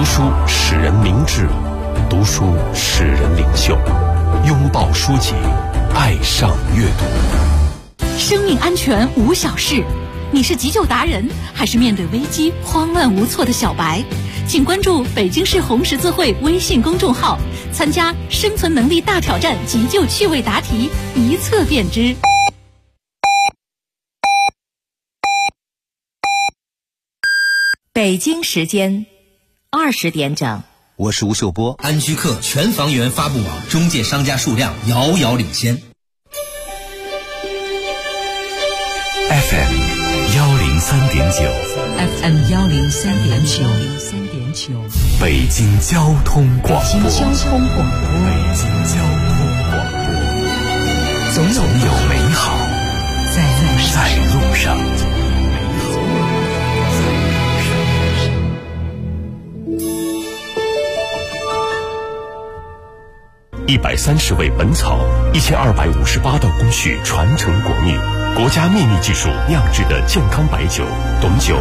读书使人明智，读书使人领袖。拥抱书籍，爱上阅读。 生命安全无小事，你是急救达人，还是面对危机慌乱无措的小白？请关注北京市红十字会微信公众号，参加生存能力大挑战急救趣味答题，一测便知。 北京时间20点整。 我是吴秀波。 安居客全房源发布网中介商家数量遥遥领先。 FM 103.9 FM 103.9 北京交通广播。 北京交通广播。总有美好在路上。 130味本草，1258道工序传承国秘，国家秘密技术酿制的健康白酒，董酒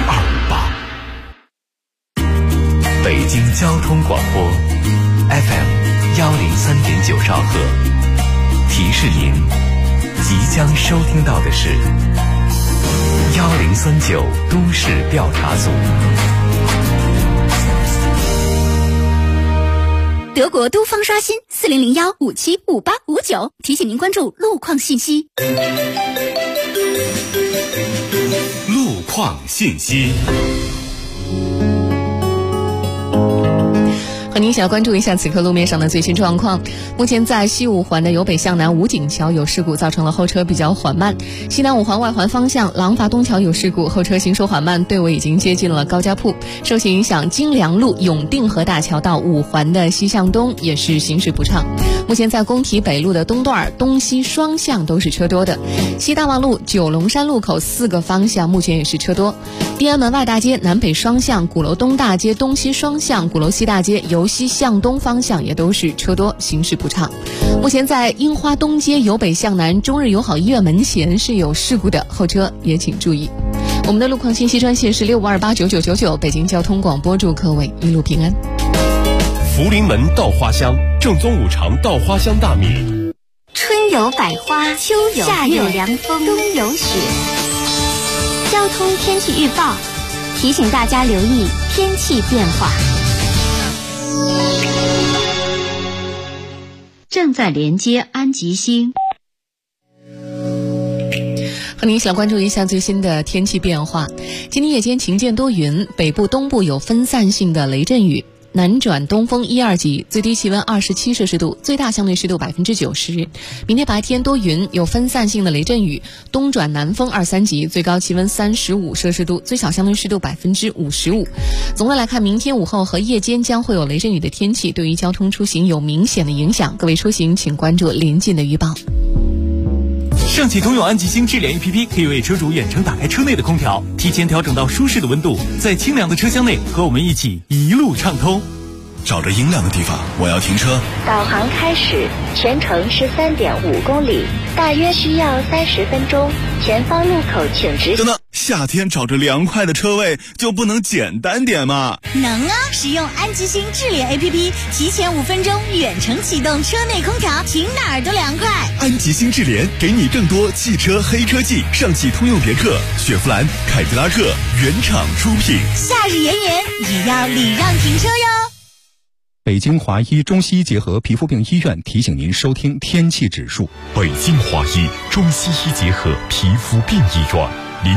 1258。 北京交通广播 FM 103.9兆赫，提示您即将收听到的是1039都市调查组。 德国都方刷新4001575859，提醒您关注路况信息。 路况信息。 和您一起来关注一下此刻路面上的最新状况。目前在西五环的由北向南武警桥有事故，造成了后车比较缓慢。西南五环外环方向廊坊东桥有事故，后车行驶缓慢，队尾已经接近了高家铺。受其影响，金良路永定河大桥到五环的西向东也是行驶不畅。目前在工体北路的东段东西双向都是车多的。西大望路九龙山路口4个方向目前也是车多。地安门外大街南北双向，鼓楼东大街东西双向，鼓楼西大街由西向东方向也都是车多，行驶不畅。目前在樱花东街由北向南中日友好医院门前是有事故的，后车也请注意。我们的路况信息专线是65289999，北京交通广播，祝各位一路平安。 福临门稻花香，正宗五常稻花香大米。 春有百花，秋有夏有凉风，冬有雪。交通天气预报提醒大家留意天气变化。 正在连接安吉星。 和您一起来关注一下最新的天气变化。今天夜间晴间多云，北部东部有分散性的雷阵雨，南转东风1、2级，最低气温27摄氏度，最大相对湿度90%。明天白天多云，有分散性的雷阵雨，东转南风2、3级，最高气温35摄氏度，最小相对湿度55%。总的来看，明天午后和夜间将会有雷阵雨的天气，对于交通出行有明显的影响。各位出行请关注临近的预报。 上汽通用安吉星智联 APP 可以为车主远程打开车内的空调，提前调整到舒适的温度，在清凉的车厢内和我们一起一路畅通。 找着阴凉的地方，我要停车。 导航开始，全程13.5公里，大约需要30分钟。前方路口请直行。 等等，夏天找着凉快的车位就不能简单点吗？ 能啊！使用安吉星智联 APP， 提前5分钟远程启动车内空调，停哪儿都凉快。 安吉星智联给你更多汽车黑科技，上汽通用别克、雪佛兰、凯迪拉克原厂出品。 夏日炎炎也要礼让停车哟。 北京华医中西医结合皮肤病医院提醒您收听天气指数。 北京华医中西医结合皮肤病医院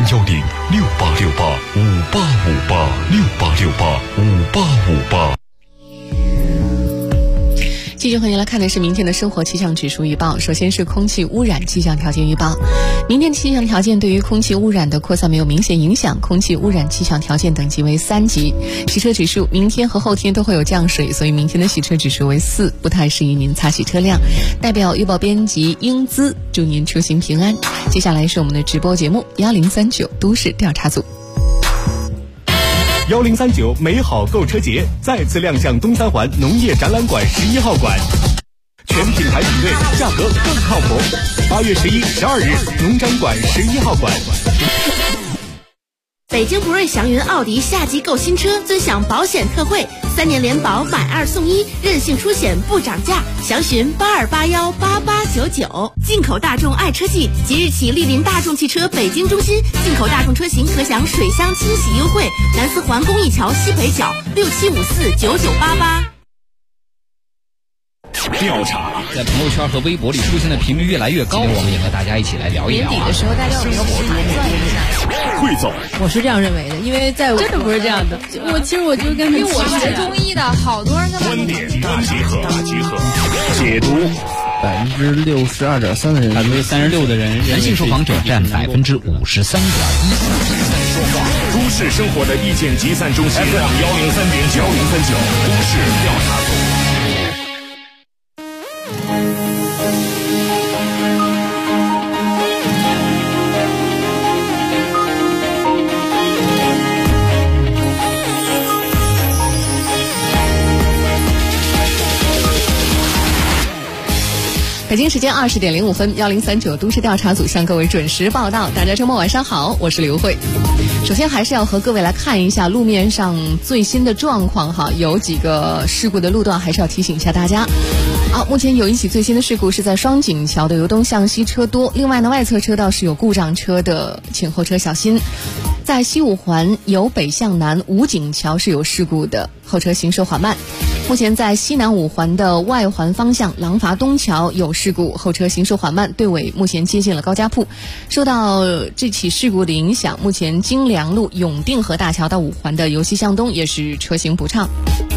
，0868585858，68685858。 继续和您来看的是明天的生活气象指数预报。首先是空气污染气象条件预报。明天气象条件对于空气污染的扩散没有明显影响，空气污染气象条件等级为3级。洗车指数明天和后天都会有降水，所以明天的洗车指数为4，不太适宜您擦洗车辆。代表预报编辑英姿祝您出行平安。接下来是我们的直播节目1039都市调查组。 1039美好购车节再次亮相东三环农业展览馆11号馆，全品牌比对，价格更靠谱。8月11、12日，农展馆11号馆。 北京博瑞祥云奥迪夏季购新车尊享保险特惠，3年联保买2送1，任性出险不涨价，详询82818899。进口大众爱车季即日起莅临大众汽车北京中心，进口大众车型可享水箱清洗优惠，南四环公益桥西北角67549988。 调查在朋友圈和微博里出现的频率越来越高，我们也和大家一起来聊一聊。 年底的时候，大家有没有盘算一下？ 汇总， 我是这样认为的，因为在真的不是这样的。 其实我就跟因为我是学中医的，好多人观点大集合，解读。 62.3%的人 ，36%的人，男性受访者占53.1%。都市生活的意见集散中心 FM 103.9，都市调查组。 北京时间20点05分，1039都市调查组向各位准时报道。大家周末晚上好，我是刘慧。首先还是要和各位来看一下路面上最新的状况哈，有几个事故的路段还是要提醒一下大家。目前有一起最新的事故是在双井桥的由东向西车多，另外呢外侧车道是有故障车的，请后车小心。在西五环由北向南武警桥是有事故的，后车行驶缓慢。目前在西南五环的外环方向廊坊东桥有事故，后车行驶缓慢，队尾目前接近了高家铺。受到这起事故的影响，目前京良路永定河大桥到五环的由西向东也是车行不畅。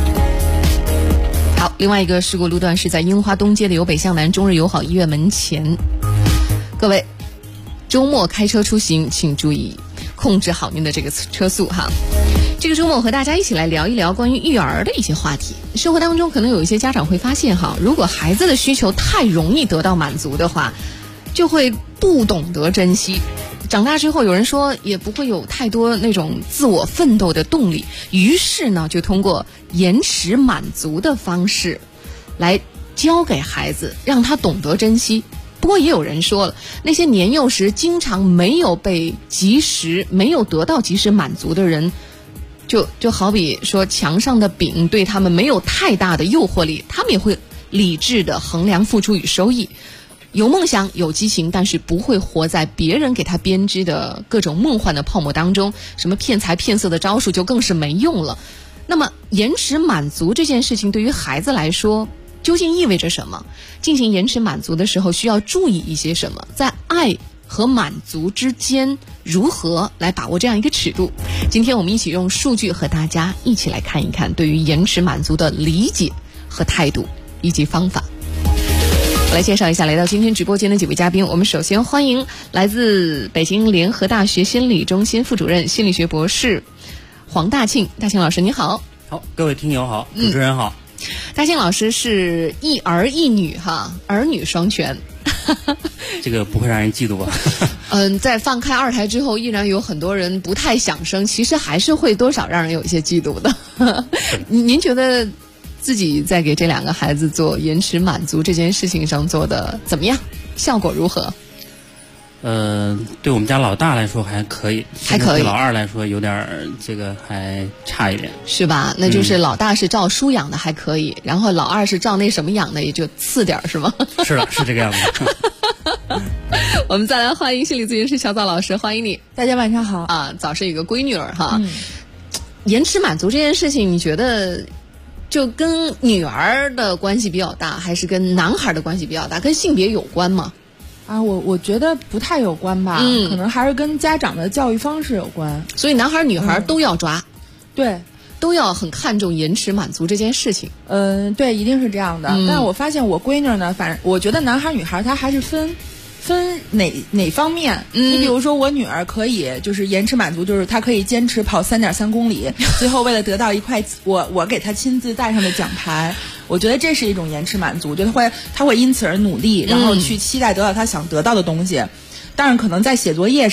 好，另外一个事故路段是在樱花东街的由北向南中日友好医院门前。各位周末开车出行请注意控制好您的这个车速哈。这个周末和大家一起来聊一聊关于育儿的一些话题。生活当中可能有一些家长会发现哈，如果孩子的需求太容易得到满足的话，就会不懂得珍惜。长大之后有人说也不会有太多那种自我奋斗的动力，于是呢就通过延迟满足的方式来教给孩子，让他懂得珍惜。不过也有人说了，那些年幼时经常没有得到及时满足的人，就好比说墙上的饼对他们没有太大的诱惑力，他们也会理智的衡量付出与收益，有梦想有激情，但是不会活在别人给他编织的各种梦幻的泡沫当中，什么骗财骗色的招数就更是没用了。那么延迟满足这件事情对于孩子来说究竟意味着什么？进行延迟满足的时候需要注意一些什么？在爱和满足之间如何来把握这样一个尺度？今天我们一起用数据和大家一起来看一看对于延迟满足的理解和态度以及方法。我来介绍一下来到今天直播间的几位嘉宾。我们首先欢迎来自北京联合大学心理中心副主任、心理学博士黄大庆。大庆老师你好。 好，各位听友好，主持人好。 大庆老师是一儿一女哈，儿女双全。 这个不会让人嫉妒吧？ 在放开二胎之后，依然有很多人不太想生，其实还是会多少让人有一些嫉妒的。您觉得自己在给这2个孩子做延迟满足这件事情上做的怎么样？效果如何？ 对我们家老大来说还可以， 还可以。 对老二来说有点这个还差一点， 是吧？那就是老大是照书养的还可以，然后老二是照那什么养的，也就次点是吗？ 是的，是这个样子。 我们再来欢迎心理咨询师小枣老师，欢迎你。 大家晚上好啊，枣是一个闺女儿哈。延迟满足这件事情，你觉得就跟女儿的关系比较大，还是跟男孩的关系比较大？跟性别有关吗？ 我觉得不太有关吧，可能还是跟家长的教育方式有关。 所以男孩女孩都要抓， 对， 都要很看重延迟满足这件事情。 对，一定是这样的。但是我发现我闺女呢，反正我觉得男孩女孩他还是分哪方面。你比如说我女儿可以就是延迟满足，就是她可以坚持跑3.3公里，最后为了得到一块我给她亲自带上的奖牌，我觉得这是一种延迟满足，就她会因此而努力，然后去期待得到她想得到的东西。当然可能在写作业上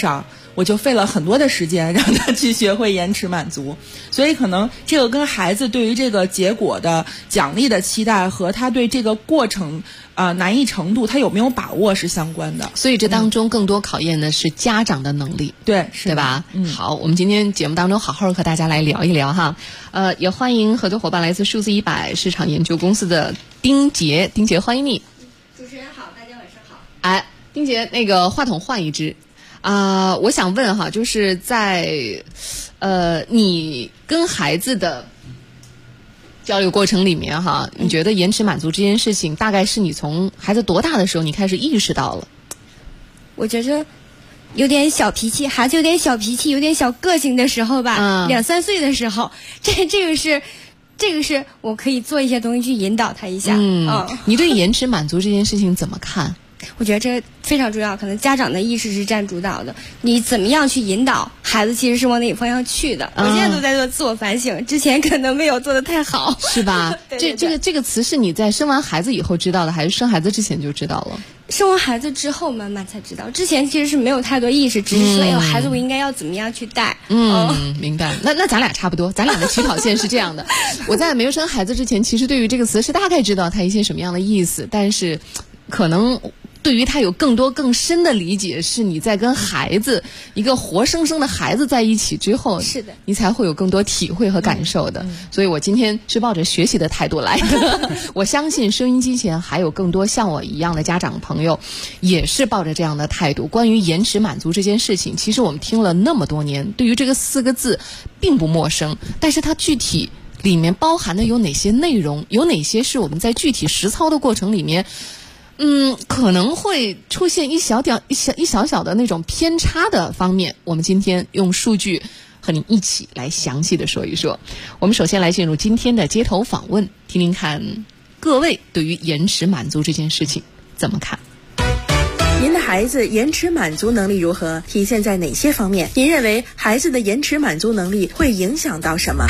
我就费了很多的时间让他去学会延迟满足。所以可能这个跟孩子对于这个结果的奖励的期待和他对这个过程难易程度他有没有把握是相关的。 所以这当中更多考验的是家长的能力， 对吧？好，我们今天节目当中好好和大家来聊一聊哈。也欢迎合作伙伴来自数字100市场研究公司的丁杰欢迎你。 主持人好，大家晚上好。 哎，丁杰，那个话筒换一支我想问哈，就是在你跟孩子的交流过程里面哈，你觉得延迟满足这件事情大概是你从孩子多大的时候你开始意识到了？ 我觉着有点小脾气，孩子有点小脾气，有点小个性的时候吧，2、3岁的时候，这个是我可以做一些东西去引导他一下。 你对延迟满足这件事情怎么看？ 我觉得这非常重要，可能家长的意识是占主导的。你怎么样去引导孩子，其实是往哪个方向去的。我现在都在做自我反省，之前可能没有做得太好， 是吧？ 对这个词是你在生完孩子以后知道的，还是生孩子之前就知道了？ 生完孩子之后慢慢才知道，之前其实是没有太多意识，只是说孩子我应该要怎么样去带。 明白。那咱俩差不多，咱俩的起跑线是这样的。我在没有生孩子之前，其实对于这个词是大概知道它一些什么样的意思，但是可能对于他有更多更深的理解，是你在跟孩子一个活生生的孩子在一起之后， 是的， 你才会有更多体会和感受的。所以我今天是抱着学习的态度来的。我相信收音机前还有更多像我一样的家长朋友，也是抱着这样的态度。关于延迟满足这件事情，其实我们听了那么多年，对于这个4个字并不陌生，但是它具体里面包含的有哪些内容，有哪些是我们在具体实操的过程里面可能会出现一小小的那种偏差的方面，我们今天用数据和您一起来详细的说一说。我们首先来进入今天的街头访问，听听看各位对于延迟满足这件事情怎么看。 您的孩子延迟满足能力如何？体现在哪些方面？您认为孩子的延迟满足能力会影响到什么？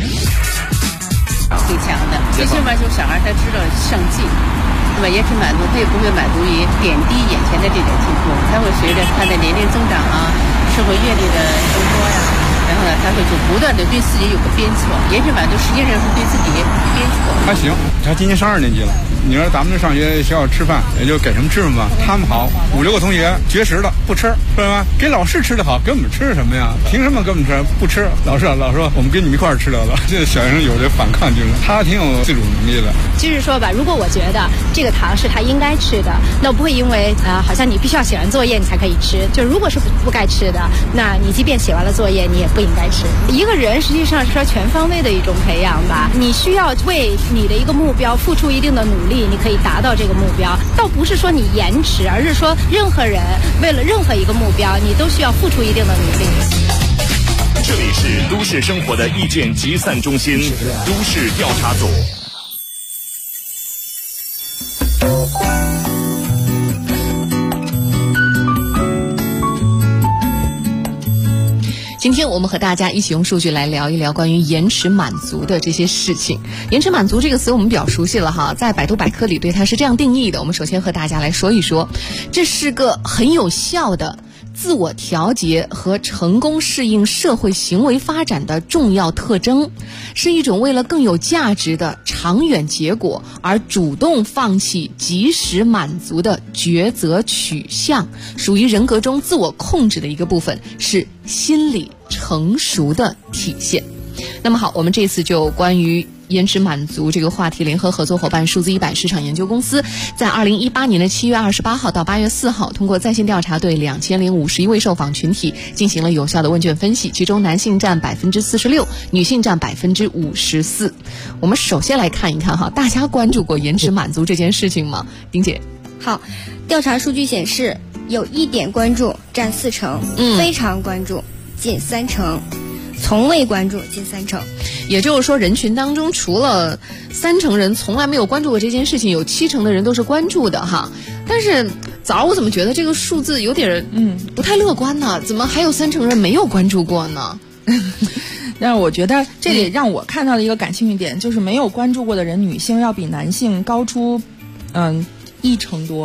挺强的，最起码就小孩他知道上进，那么延迟满足他也不会满足于点滴眼前的这点进步，他会随着他的年龄增长社会阅历的增多然后呢他会就不断的对自己有个鞭策，延迟满足实际上是对自己鞭策。 还行，他今年上2年级了。你说咱们这上学校吃饭也就给什么吃什么吧，他们好5、6个同学绝食了不吃，是吧？给老师吃的好，给我们吃什么呀？凭什么给我们吃？不吃。老师说我们跟你们一块儿吃得了。这小学生有这反抗精神，他挺有自主能力的。 就是说吧，如果我觉得这个糖是他应该吃的，那不会因为好像你必须要写完作业你才可以吃。就如果是不该吃的，那你即便写完了作业，你也不应该吃。一个人实际上是说全方位的一种培养吧，你需要为你的一个目标付出一定的努力，你可以达到这个目标。倒不是说你延迟，而是说任何人为了任何一个目标，你都需要付出一定的努力。 这里是都市生活的意见集散中心，都市调查组。 今天我们和大家一起用数据来聊一聊关于延迟满足的这些事情。延迟满足这个词我们比较熟悉了哈，在百度百科里对它是这样定义的。我们首先和大家来说一说，这是个很有效的自我调节和成功适应社会行为发展的重要特征，是一种为了更有价值的长远结果而主动放弃及时满足的抉择取向，属于人格中自我控制的一个部分，是心理成熟的体现。那么好，我们这次就关于延迟满足这个话题，联合合作伙伴数字100市场研究公司在2018年的7月28号到8月4号，通过在线调查对2051位受访群体进行了有效的问卷分析，其中男性占46%，女性占54%。我们首先来看一看哈，大家关注过延迟满足这件事情吗？丁姐。 好，调查数据显示，有一点关注占4成，非常关注近3成。从未关注近3成， 也就是说人群当中除了3成人从来没有关注过这件事情，有7成的人都是关注的哈。但是早我怎么觉得这个数字有点不太乐观呢？怎么还有3成人没有关注过呢？ 但是我觉得这里让我看到的一个感兴趣点，就是没有关注过的人，女性要比男性高出1成多。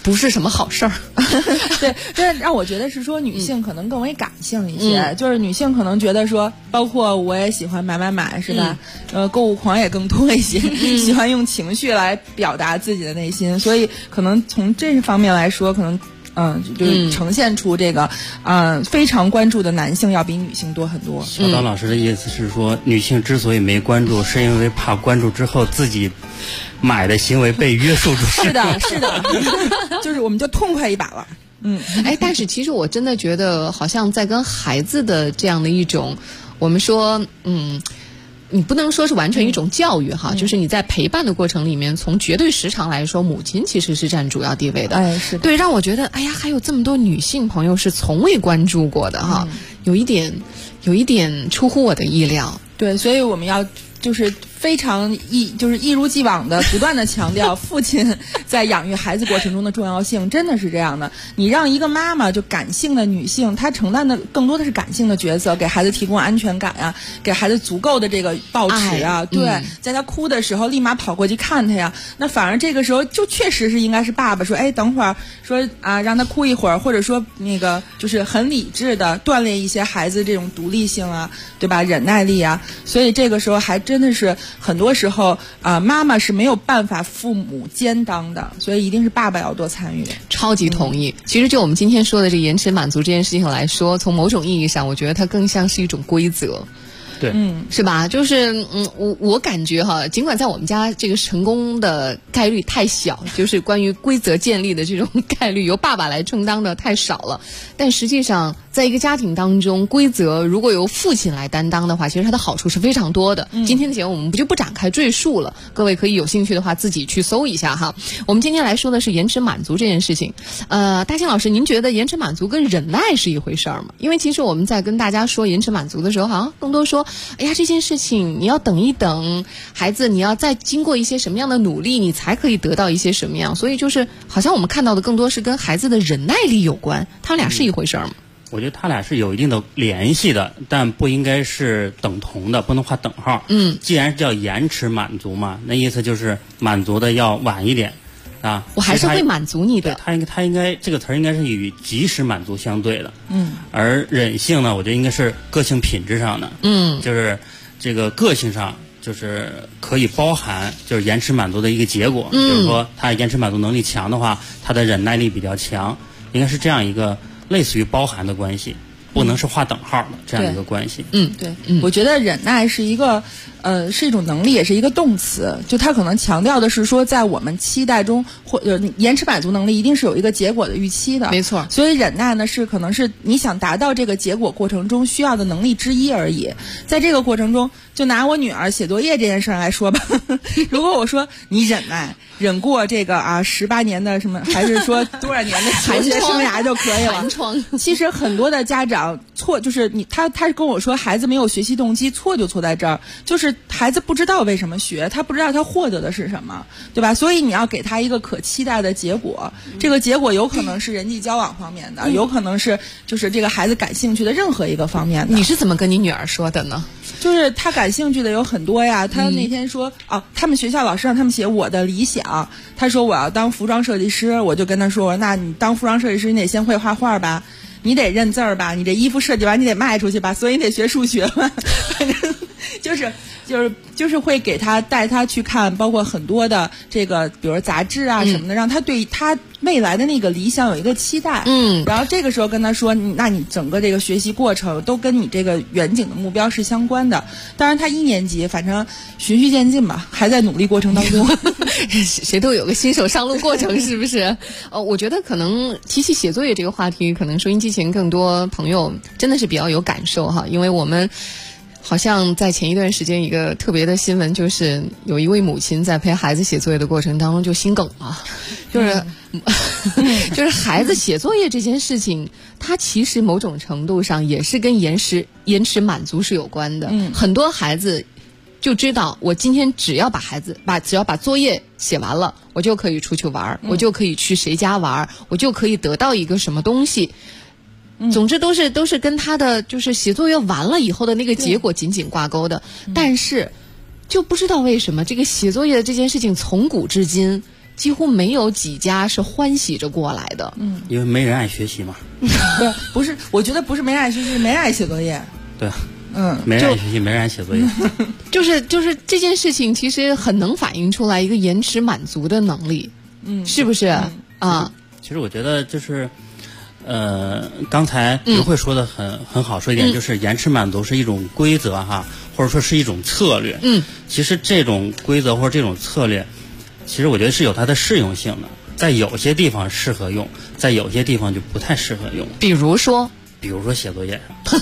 不是什么好事儿。 对，这让我觉得是说女性可能更为感性一些，就是女性可能觉得说，包括我也喜欢买，是吧？购物狂也更多一些，喜欢用情绪来表达自己的内心，所以可能从这方面来说，可能就是呈现出这个非常关注的男性要比女性多很多。 小刀老师的意思是说，女性之所以没关注，是因为怕关注之后自己买的行为被约束住。 是的，就是我们就痛快一把了。 但是其实我真的觉得，好像在跟孩子的这样的一种，我们说，你不能说是完全一种教育哈，就是你在陪伴的过程里面，从绝对时长来说，母亲其实是占主要地位的。 是的。 对，让我觉得，还有这么多女性朋友是从未关注过的哈，有一点出乎我的意料。 对，所以我们要就是非常一如既往的不断的强调父亲在养育孩子过程中的重要性，真的是这样的。你让一个妈妈就感性的女性，她承担的更多的是感性的角色，给孩子提供安全感啊，给孩子足够的这个抱持啊，对，在他哭的时候立马跑过去看他呀。那反而这个时候就确实是应该是爸爸说，等会儿说让他哭一会儿，或者说那个就是很理智的锻炼一些孩子这种独立性啊，对吧？忍耐力啊。所以这个时候还真的是很多时候妈妈是没有办法父母兼当的，所以一定是爸爸要多参与。 超级同意。其实就我们今天说的这延迟满足这件事情来说，从某种意义上，我觉得它更像是一种规则。 对， 是吧？就是我感觉哈，尽管在我们家这个成功的概率太小，就是关于规则建立的这种概率由爸爸来充当的太少了，但实际上在一个家庭当中，规则如果由父亲来担当的话，其实它的好处是非常多的。今天的节目我们就不展开赘述了，各位可以有兴趣的话自己去搜一下哈。我们今天来说的是延迟满足这件事情。大兴老师，您觉得延迟满足跟忍耐是一回事儿吗？因为其实我们在跟大家说延迟满足的时候，好像更多说，这件事情你要等一等，孩子你要再经过一些什么样的努力，你才可以得到一些什么样，所以就是好像我们看到的更多是跟孩子的忍耐力有关，他们俩是一回事儿吗？ 我觉得他俩是有一定的联系的，但不应该是等同的，不能画等号。既然是叫延迟满足嘛，那意思就是满足的要晚一点啊。 我还是会满足你的。 他应该这个词儿应该是与及时满足相对的。而忍性呢，我觉得应该是个性品质上的。就是这个个性上就是可以包含就是延迟满足的一个结果。比如说他延迟满足能力强的话，他的忍耐力比较强，应该是这样一个类似于包含的关系，不能是画等号的这样一个关系。 对，我觉得忍耐是一个是一种能力，也是一个动词，就它可能强调的是说，在我们期待中或延迟满足能力一定是有一个结果的预期的， 没错。 所以忍耐呢是可能是你想达到这个结果过程中需要的能力之一而已。在这个过程中，就拿我女儿写作业这件事来说吧，如果我说你忍耐忍过这个18年的什么，还是说多少年的求学生涯就可以了。 寒窗。 其实很多的家长错就是他跟我说孩子没有学习动机，错就错在这儿，就是孩子不知道为什么学，他不知道他获得的是什么，对吧？所以你要给他一个可期待的结果，这个结果有可能是人际交往方面的，有可能是就是这个孩子感兴趣的任何一个方面的。 你是怎么跟你女儿说的呢？ 就是他感兴趣的有很多呀。他那天说他们学校老师让他们写我的理想，他说我要当服装设计师，我就跟他说，那你当服装设计师你得先会画画吧，你得认字儿吧，你这衣服设计完你得卖出去吧，所以你得学数学吧。反正就是会给他带他去看，包括很多的这个，比如杂志啊什么的，让他对他未来的那个理想有一个期待。然后这个时候跟他说，那你整个这个学习过程都跟你这个远景的目标是相关的。当然他1年级，反正循序渐进吧，还在努力过程当中。 谁都有个新手上路过程，是不是？我觉得可能提起写作业这个话题，可能收音机前更多朋友真的是比较有感受哈，因为我们好像在前一段时间一个特别的新闻，就是有一位母亲在陪孩子写作业的过程当中就心梗了，就是孩子写作业这件事情，它其实某种程度上也是跟延迟满足是有关的。很多孩子就知道，我今天只要把作业写完了，我就可以出去玩，我就可以去谁家玩，我就可以得到一个什么东西。总之都是跟他的就是写作业完了以后的那个结果紧紧挂钩的。但是就不知道为什么这个写作业的这件事情从古至今几乎没有几家是欢喜着过来的。 因为没人爱学习嘛。 不是，我觉得不是没人爱学习，没人爱写作业。 对。没人爱学习，没人爱写作业。 就是这件事情其实很能反映出来一个延迟满足的能力。是不是啊？ 其实我觉得就是。刚才刘慧说的很好，说一点就是延迟满足是一种规则哈，或者说是一种策略。其实这种规则或者这种策略，其实我觉得是有它的适用性的，在有些地方适合用，在有些地方就不太适合用。 比如说写作业上。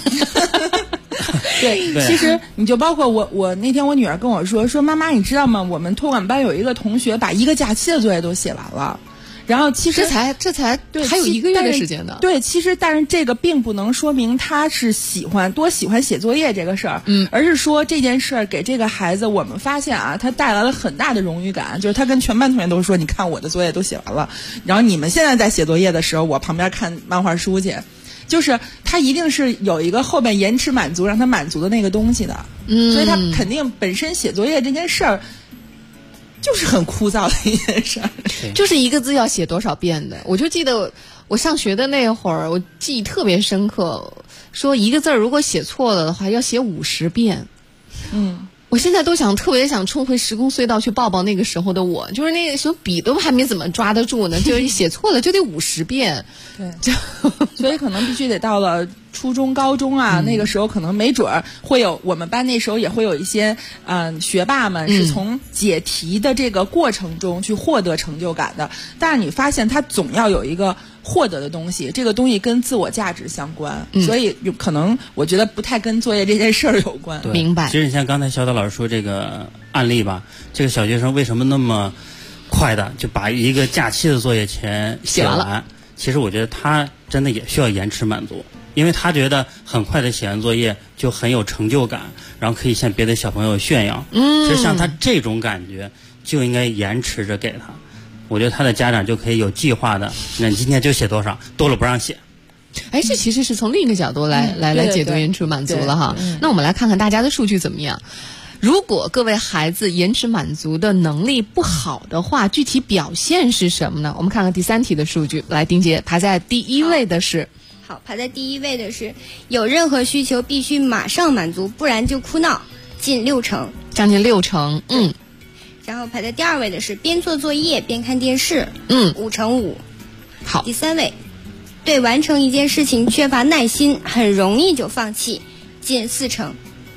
对，其实你就包括我那天我女儿跟我说妈妈，你知道吗？我们托管班有一个同学把一个假期的作业都写完了。然后其实这才对，还有1个月的时间呢。 对，其实但是这个并不能说明他是喜欢写作业这个事儿，而是说这件事儿给这个孩子，我们发现啊，他带来了很大的荣誉感，就是他跟全班同学都说，你看我的作业都写完了，然后你们现在在写作业的时候，我旁边看漫画书去。就是他一定是有一个后边延迟满足让他满足的那个东西的，所以他肯定本身写作业这件事儿。就是很枯燥的一件事儿， 就是一个字要写多少遍的。我就记得我上学的那会儿，我记忆特别深刻，说一个字如果写错了的话，要写50遍。我现在都特别想冲回时空隧道去抱抱那个时候的我，就是那个时候笔都还没怎么抓得住呢，就是写错了就得50遍。 对，所以可能必须得到了初中、高中啊，那个时候可能没准儿会有，我们班那时候也会有一些学霸们是从解题的这个过程中去获得成就感的。但是你发现他总要有一个获得的东西，这个东西跟自我价值相关，所以有可能我觉得不太跟作业这件事儿有关。 明白。 其实你像刚才小岛老师说这个案例吧，这个小学生为什么那么快的就把一个假期的作业全写完了？其实我觉得他真的也需要延迟满足，因为他觉得很快的写完作业就很有成就感，然后可以向别的小朋友炫耀。其实像他这种感觉就应该延迟着给他。我觉得他的家长就可以有计划的，那你今天就写多少，多了不让写。 这其实是从另一个角度来解读延迟满足了哈。那我们来看看大家的数据怎么样。如果各位孩子延迟满足的能力不好的话，具体表现是什么呢？我们看看第3题的数据。来，丁姐，排在第1位的是。 好，排在第1位的是有任何需求必须马上满足，不然就哭闹，近60%， 将近60%。 然后排在第2位的是边做作业边看电视，5%。 好， 第3位，对完成一件事情缺乏耐心，很容易就放弃，近4%。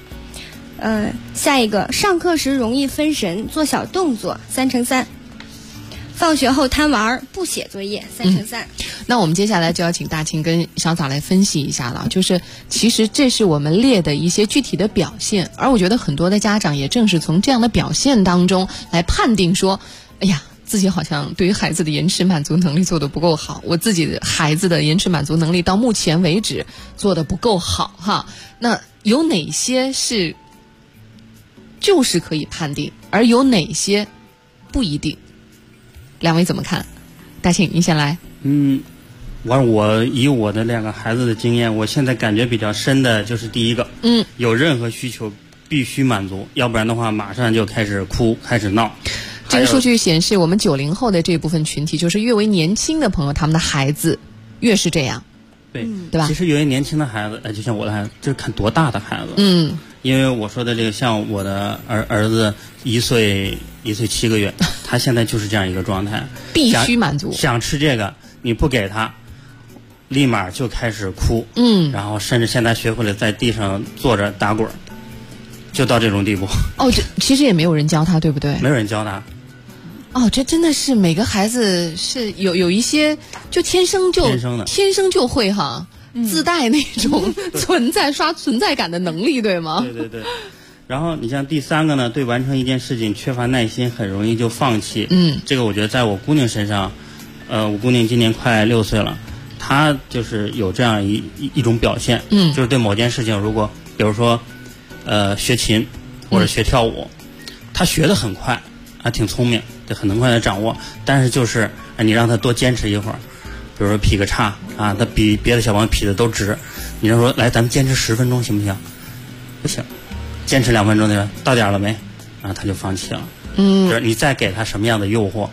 下一个，上课时容易分神，做小动作，3%。放学后贪玩不写作业，3%。 那我们接下来就要请大庆跟小枣来分析一下了，就是其实这是我们列的一些具体的表现，而我觉得很多的家长也正是从这样的表现当中来判定说，哎呀，自己好像对于孩子的延迟满足能力做得不够好，我自己的孩子的延迟满足能力到目前为止做得不够好哈。那有哪些是就是可以判定，而有哪些不一定？两位怎么看？大庆，你先来。 我以我的2个孩子的经验，我现在感觉比较深的就是第一个，有任何需求必须满足，要不然的话马上就开始哭开始闹。 这个数据显示，我们90后的这部分群体，就是越为年轻的朋友，他们的孩子越是这样， 对吧？ 其实越为年轻的孩子，就像我的孩子，就是看多大的孩子。因为我说的这个，像我的儿子1岁7个月，他现在就是这样一个状态， 必须满足。 想吃这个，你不给他，立马就开始哭。然后甚至现在学会了在地上坐着打滚，就到这种地步。 这其实也没有人教他，对不对？ 没有人教他。 这真的是每个孩子是有一些就天生就会哈。自带那种刷存在感的能力，对吗？ 对。然后你像第3个呢，对完成一件事情缺乏耐心，很容易就放弃。这个我觉得在我姑娘身上，我姑娘今年快6岁了，她就是有这样一种表现，就是对某件事情，如果比如说学琴或者学跳舞，她学得很快，挺聪明，很能快的掌握，但是就是你让她多坚持一会儿。比如说劈个叉他比别的小朋友劈的都直，你就说来咱们坚持10分钟行不行？不行，坚持2分钟到点了没？他就放弃了。就是你再给他什么样的诱惑，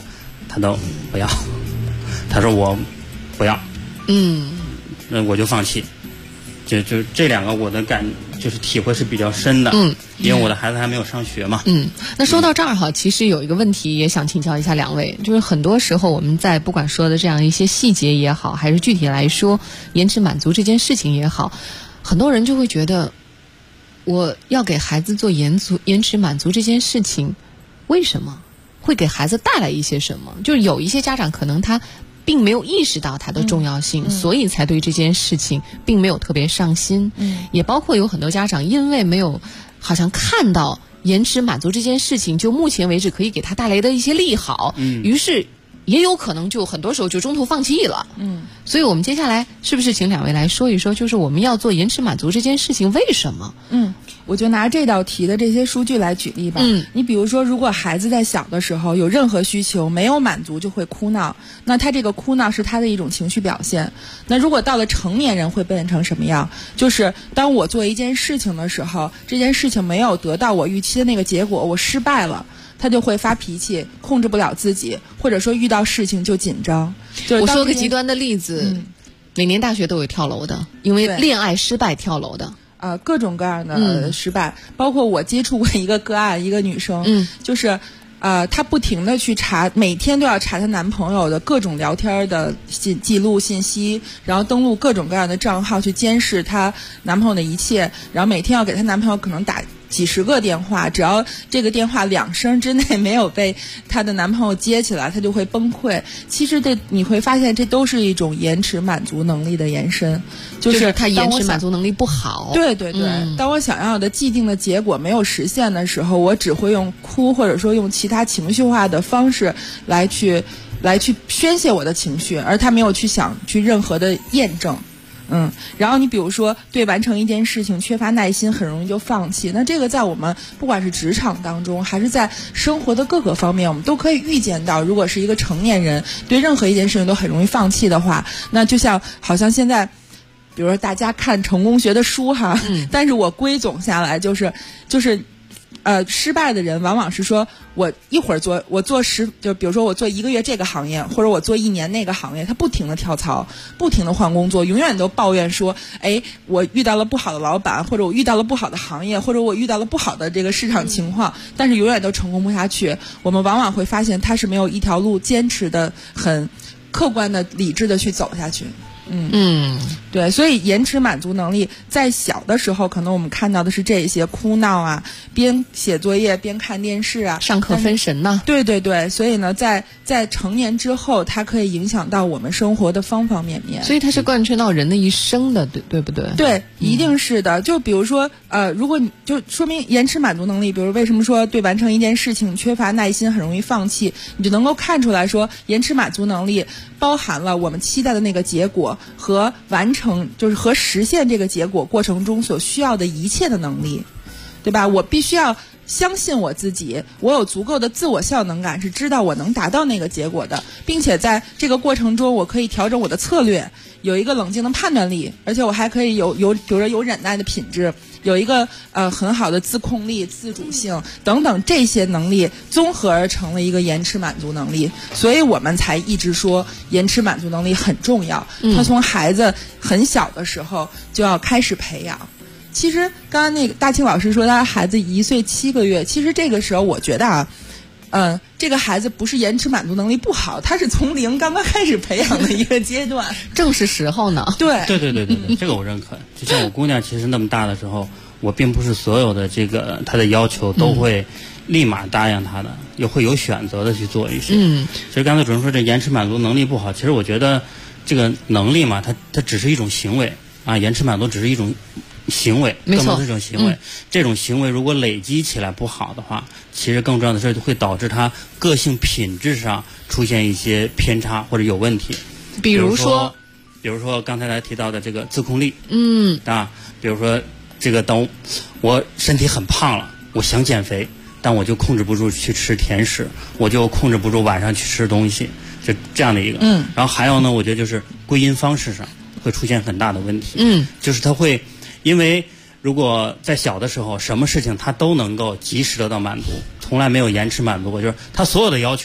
他都不要，他说我不要，那我就放弃。就这两个我的就是体会是比较深的，因为我的孩子还没有上学嘛。 那说到这儿哈，其实有一个问题也想请教一下两位，就是很多时候我们在不管说的这样一些细节也好，还是具体来说延迟满足这件事情也好，很多人就会觉得我要给孩子做延迟满足这件事情，为什么会给孩子带来一些什么？就是有一些家长可能他并没有意识到它的重要性，所以才对这件事情并没有特别上心。也包括有很多家长因为没有好像看到延迟满足这件事情就目前为止可以给他带来的一些利好，于是也有可能就很多时候就中途放弃了。所以我们接下来是不是请两位来说一说，就是我们要做延迟满足这件事情为什么？ 我就拿这道题的这些数据来举例吧。你比如说，如果孩子在小的时候有任何需求没有满足就会哭闹，那他这个哭闹是他的一种情绪表现。那如果到了成年人会变成什么样？就是当我做一件事情的时候，这件事情没有得到我预期的那个结果，我失败了，他就会发脾气，控制不了自己，或者说遇到事情就紧张。 我说个极端的例子，每年大学都有跳楼的，因为恋爱失败跳楼的。 各种各样的失败，包括我接触过一个个案，一个女生，就是她不停的去查，每天都要查她男朋友的各种聊天的记录信息，然后登录各种各样的账号去监视她男朋友的一切，然后每天要给她男朋友可能打几十个电话，只要这个电话2声之内没有被她的男朋友接起来，她就会崩溃。其实你会发现，这都是一种延迟满足能力的延伸，就是她延迟满足能力不好。 对对对，当我想要的既定的结果没有实现的时候，我只会用哭或者说用其他情绪化的方式来去宣泄我的情绪，而她没有去想去任何的验证。然后你比如说对完成一件事情缺乏耐心，很容易就放弃。那这个在我们不管是职场当中还是在生活的各个方面，我们都可以预见到，如果是一个成年人对任何一件事情都很容易放弃的话，那就好像现在比如说大家看成功学的书哈，但是我归总下来就是失败的人往往是说，我一会儿就比如说我做1个月这个行业，或者我做1年那个行业，他不停的跳槽，不停的换工作，永远都抱怨说，我遇到了不好的老板，或者我遇到了不好的行业，或者我遇到了不好的这个市场情况，但是永远都成功不下去。我们往往会发现，他是没有一条路坚持的很客观的理智的去走下去。对，所以延迟满足能力在小的时候，可能我们看到的是这些哭闹啊，边写作业边看电视啊， 上课分神呐。 对对对，所以呢，在成年之后，它可以影响到我们生活的方方面面。 所以它是贯穿到人的一生的，对不对？ 对，一定是的。就比如说，如果你就说明延迟满足能力，比如为什么说对完成一件事情缺乏耐心，很容易放弃，你就能够看出来说，延迟满足能力包含了我们期待的那个结果和完成，就是和实现这个结果过程中所需要的一切的能力，对吧？我必须要相信我自己，我有足够的自我效能感，是知道我能达到那个结果的，并且在这个过程中，我可以调整我的策略，有一个冷静的判断力，而且我还可以比如说有忍耐的品质，有一个很好的自控力、自主性等等，这些能力综合而成了一个延迟满足能力。所以我们才一直说延迟满足能力很重要，他从孩子很小的时候就要开始培养。其实刚刚那个大庆老师说他孩子1岁7个月，其实这个时候我觉得这个孩子不是延迟满足能力不好，他是从0刚刚开始培养的一个阶段， 正是时候呢。 对， 这个我认可。就像我姑娘其实那么大的时候，我并不是所有的这个她的要求都会立马答应她的，也会有选择的去做一些。所以刚才主任说这延迟满足能力不好，其实我觉得这个能力嘛，它只是一种行为啊，延迟满足只是一种行为，更多是一种行为。这种行为如果累积起来不好的话，其实更重要的是会导致他个性品质上出现一些偏差或者有问题。比如说刚才提到的这个自控力，比如说这个等我身体很胖了，我想减肥，但我就控制不住去吃甜食，我就控制不住晚上去吃东西，就这样的一个。然后还有呢，我觉得就是归因方式上会出现很大的问题。就是他会。因为如果在小的时候，什么事情他都能够及时得到满足，从来没有延迟满足过，就是他所有的要求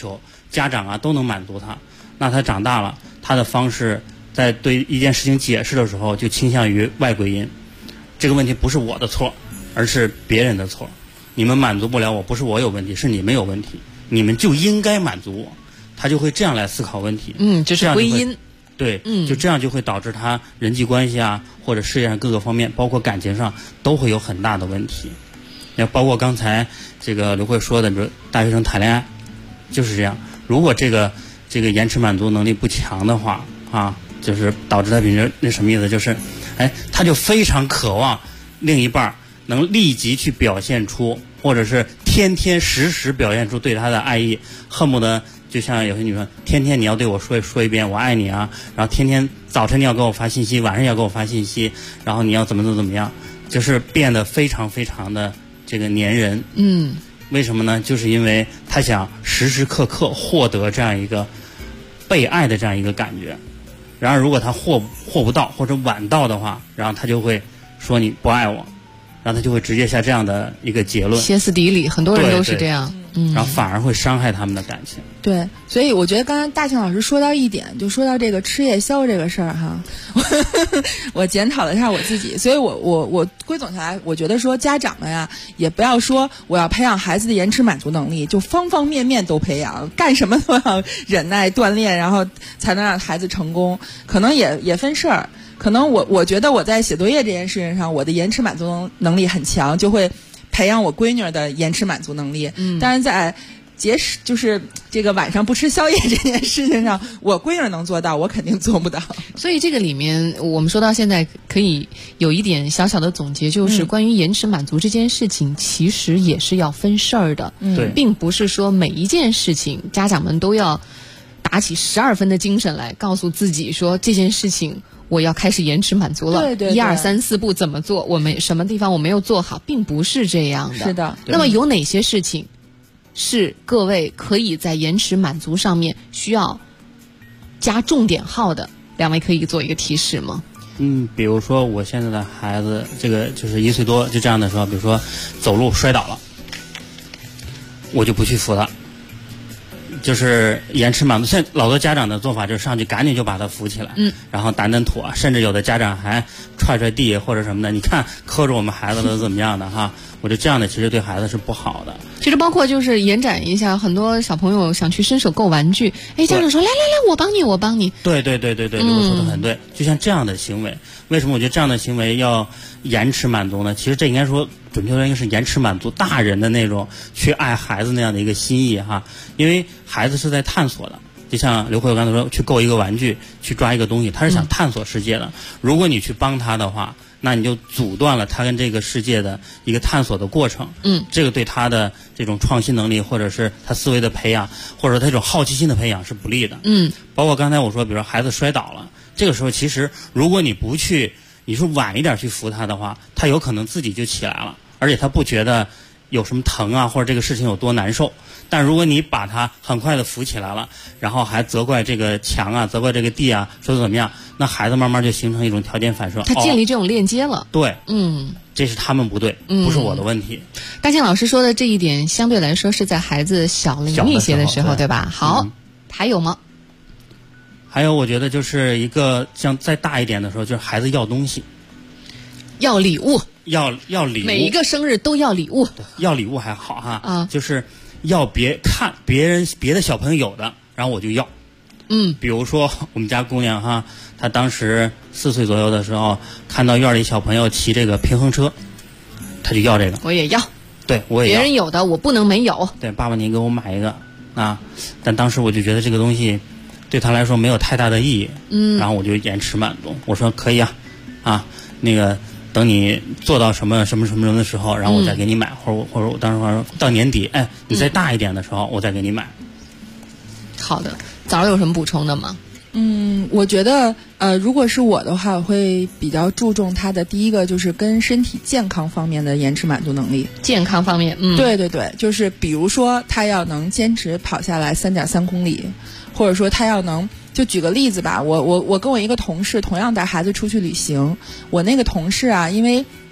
家长啊都能满足他，那他长大了，他的方式在对一件事情解释的时候就倾向于外归因。这个问题不是我的错，而是别人的错。你们满足不了我，不是我有问题，是你们有问题，你们就应该满足我。他就会这样来思考问题。 这是归因。 对，就这样就会导致他人际关系啊，或者事业上各个方面，包括感情上，都会有很大的问题。也包括刚才这个刘慧说的，比如大学生谈恋爱，就是这样。如果这个延迟满足能力不强的话啊，就是导致他比如那什么意思，就是他就非常渴望另一半能立即去表现出，或者是天天时时表现出对他的爱意，恨不得就像有些女生，天天你要对我说一遍我爱你啊，然后天天早晨你要给我发信息，晚上要给我发信息，然后你要怎么样，就是变得非常非常的这个粘人。为什么呢？就是因为他想时时刻刻获得这样一个被爱的这样一个感觉。然而如果他获不到或者晚到的话，然后他就会说你不爱我，然后他就会直接下这样的一个结论， 歇斯底里，很多人都是这样。 然后反而会伤害他们的感情。 对，所以我觉得刚才大庆老师说到一点，就说到这个吃夜宵这个事儿哈，我检讨了一下我自己，所以我归总下来，我觉得说家长们呀，也不要说我要培养孩子的延迟满足能力，就方方面面都培养，干什么都要忍耐锻炼，然后才能让孩子成功，可能也分事儿。可能我觉得我在写作业这件事情上，我的延迟满足能力很强，就会培养我闺女的延迟满足能力。当然在就是这个晚上不吃宵夜这件事情上，我闺女能做到，我肯定做不到。 所以这个里面我们说到现在可以有一点小小的总结，就是关于延迟满足这件事情其实也是要分事儿的。并不是说每一件事情家长们都要打起12分的精神来告诉自己说这件事情我要开始延迟满足了， 对 1、2、3、4步怎么做，什么地方我没有做好，并不是这样的。 是的。 那么有哪些事情是各位可以在延迟满足上面需要加重点号的？两位可以做一个提示吗？ 比如说我现在的孩子，这个就是1岁多，就这样的时候，比如说走路摔倒了，我就不去扶他。就是延迟满足，现在老多家长的做法就是上去赶紧就把他扶起来，然后掸土啊，甚至有的家长还踹地或者什么的，你看磕着我们孩子都怎么样的哈，我觉得这样的其实对孩子是不好的。 其实包括就是延展一下，很多小朋友想去伸手够玩具，家长说来，我帮你。对， 刘说的很对，就像这样的行为，为什么我觉得这样的行为要延迟满足呢？其实这应该说准确说应该是延迟满足大人的那种去爱孩子那样的一个心意哈，因为孩子是在探索的，就像刘慧刚才说，去够一个玩具，去抓一个东西，他是想探索世界的。如果你去帮他的话，那你就阻断了他跟这个世界的一个探索的过程。这个对他的这种创新能力，或者是他思维的培养，或者说他这种好奇心的培养是不利的。包括刚才我说，比如说孩子摔倒了，这个时候其实如果你不去，你说晚一点去扶他的话，他有可能自己就起来了，而且他不觉得有什么疼啊，或者这个事情有多难受。但如果你把他很快的扶起来了，然后还责怪这个墙啊，责怪这个地啊，说怎么样，那孩子慢慢就形成一种条件反射， 他建立这种链接了。 对，这是他们不对，不是我的问题。 大庆老师说的这一点，相对来说是在孩子小龄一些的时候，对吧？好，还有吗？ 还有，我觉得就是一个像再大一点的时候，就是孩子要东西， 要礼物， 要礼物， 每一个生日都要礼物。 要礼物还好哈，就是要看别的小朋友有的，然后我就要。比如说我们家姑娘哈，她当时4岁左右的时候，看到院里小朋友骑这个平衡车，她就要这个。 我也要。 对，我也要。 别人有的我不能没有。 对，爸爸你给我买一个啊！但当时我就觉得这个东西对他来说没有太大的意义。然后我就延迟满足，我说可以啊，那个等你做到什么的时候，然后我再给你买，或者我当时说到年底，你再大一点的时候，我再给你买。 好的，早有什么补充的吗？ 我觉得如果是我的话，我会比较注重他的第一个就是跟身体健康方面的延迟满足能力。 健康方面， 对，就是比如说他要能坚持跑下来3.3公里，或者说他要能。就举个例子吧，我跟我一个同事同样带孩子出去旅行，我那个同事啊，因为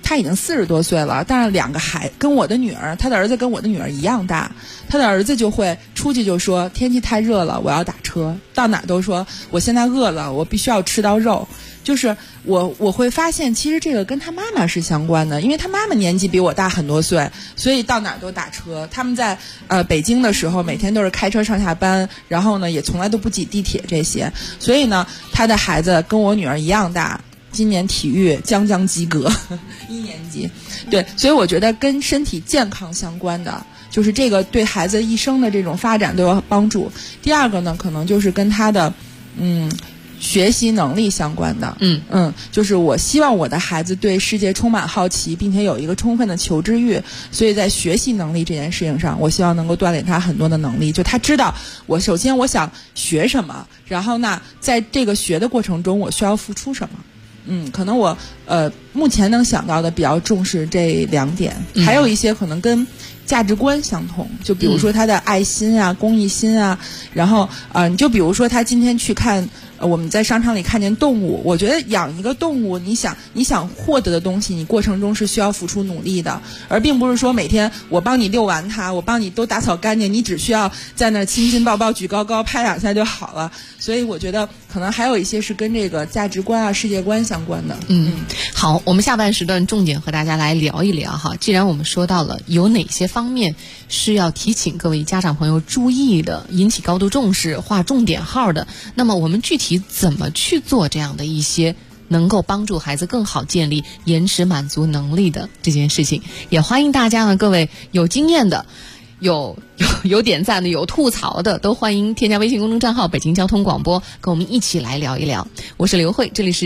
他已经40多岁了，但是2个跟我的女儿，他的儿子跟我的女儿一样大。他的儿子就会出去就说天气太热了，我要打车，到哪都说我现在饿了，我必须要吃到肉。就是我会发现，其实这个跟他妈妈是相关的，因为他妈妈年纪比我大很多岁，所以到哪都打车。他们在北京的时候，每天都是开车上下班，然后呢也从来都不挤地铁这些。所以呢，他的孩子跟我女儿一样大，今年体育将及格，1年级。对，所以我觉得跟身体健康相关的，就是这个对孩子一生的这种发展都有帮助。第二个呢，可能就是跟他的学习能力相关的。就是我希望我的孩子对世界充满好奇，并且有一个充分的求知欲，所以在学习能力这件事情上，我希望能够锻炼他很多的能力。就他知道我首先我想学什么，然后呢在这个学的过程中我需要付出什么。可能我目前能想到的比较重视这2点，还有一些可能跟价值观相同，就比如说他的爱心啊、公益心啊，然后你就比如说他今天去看我们在商场里看见动物，我觉得养一个动物，你想获得的东西，你过程中是需要付出努力的，而并不是说每天我帮你遛完它，我帮你都打扫干净，你只需要在那亲亲抱抱举高高拍2下就好了。所以我觉得可能还有一些是跟这个价值观啊、世界观相关的。 好，我们下半时段重点和大家来聊一聊哈。既然我们说到了有哪些方面是要提醒各位家长朋友注意的，引起高度重视、划重点号的，那么我们具体怎么去做这样的一些能够帮助孩子更好建立延迟满足能力的这件事情？也欢迎大家呢，各位有经验的、有点赞的、有吐槽的，都欢迎添加微信公众账号北京交通广播，跟我们一起来聊一聊。我是刘慧，这里是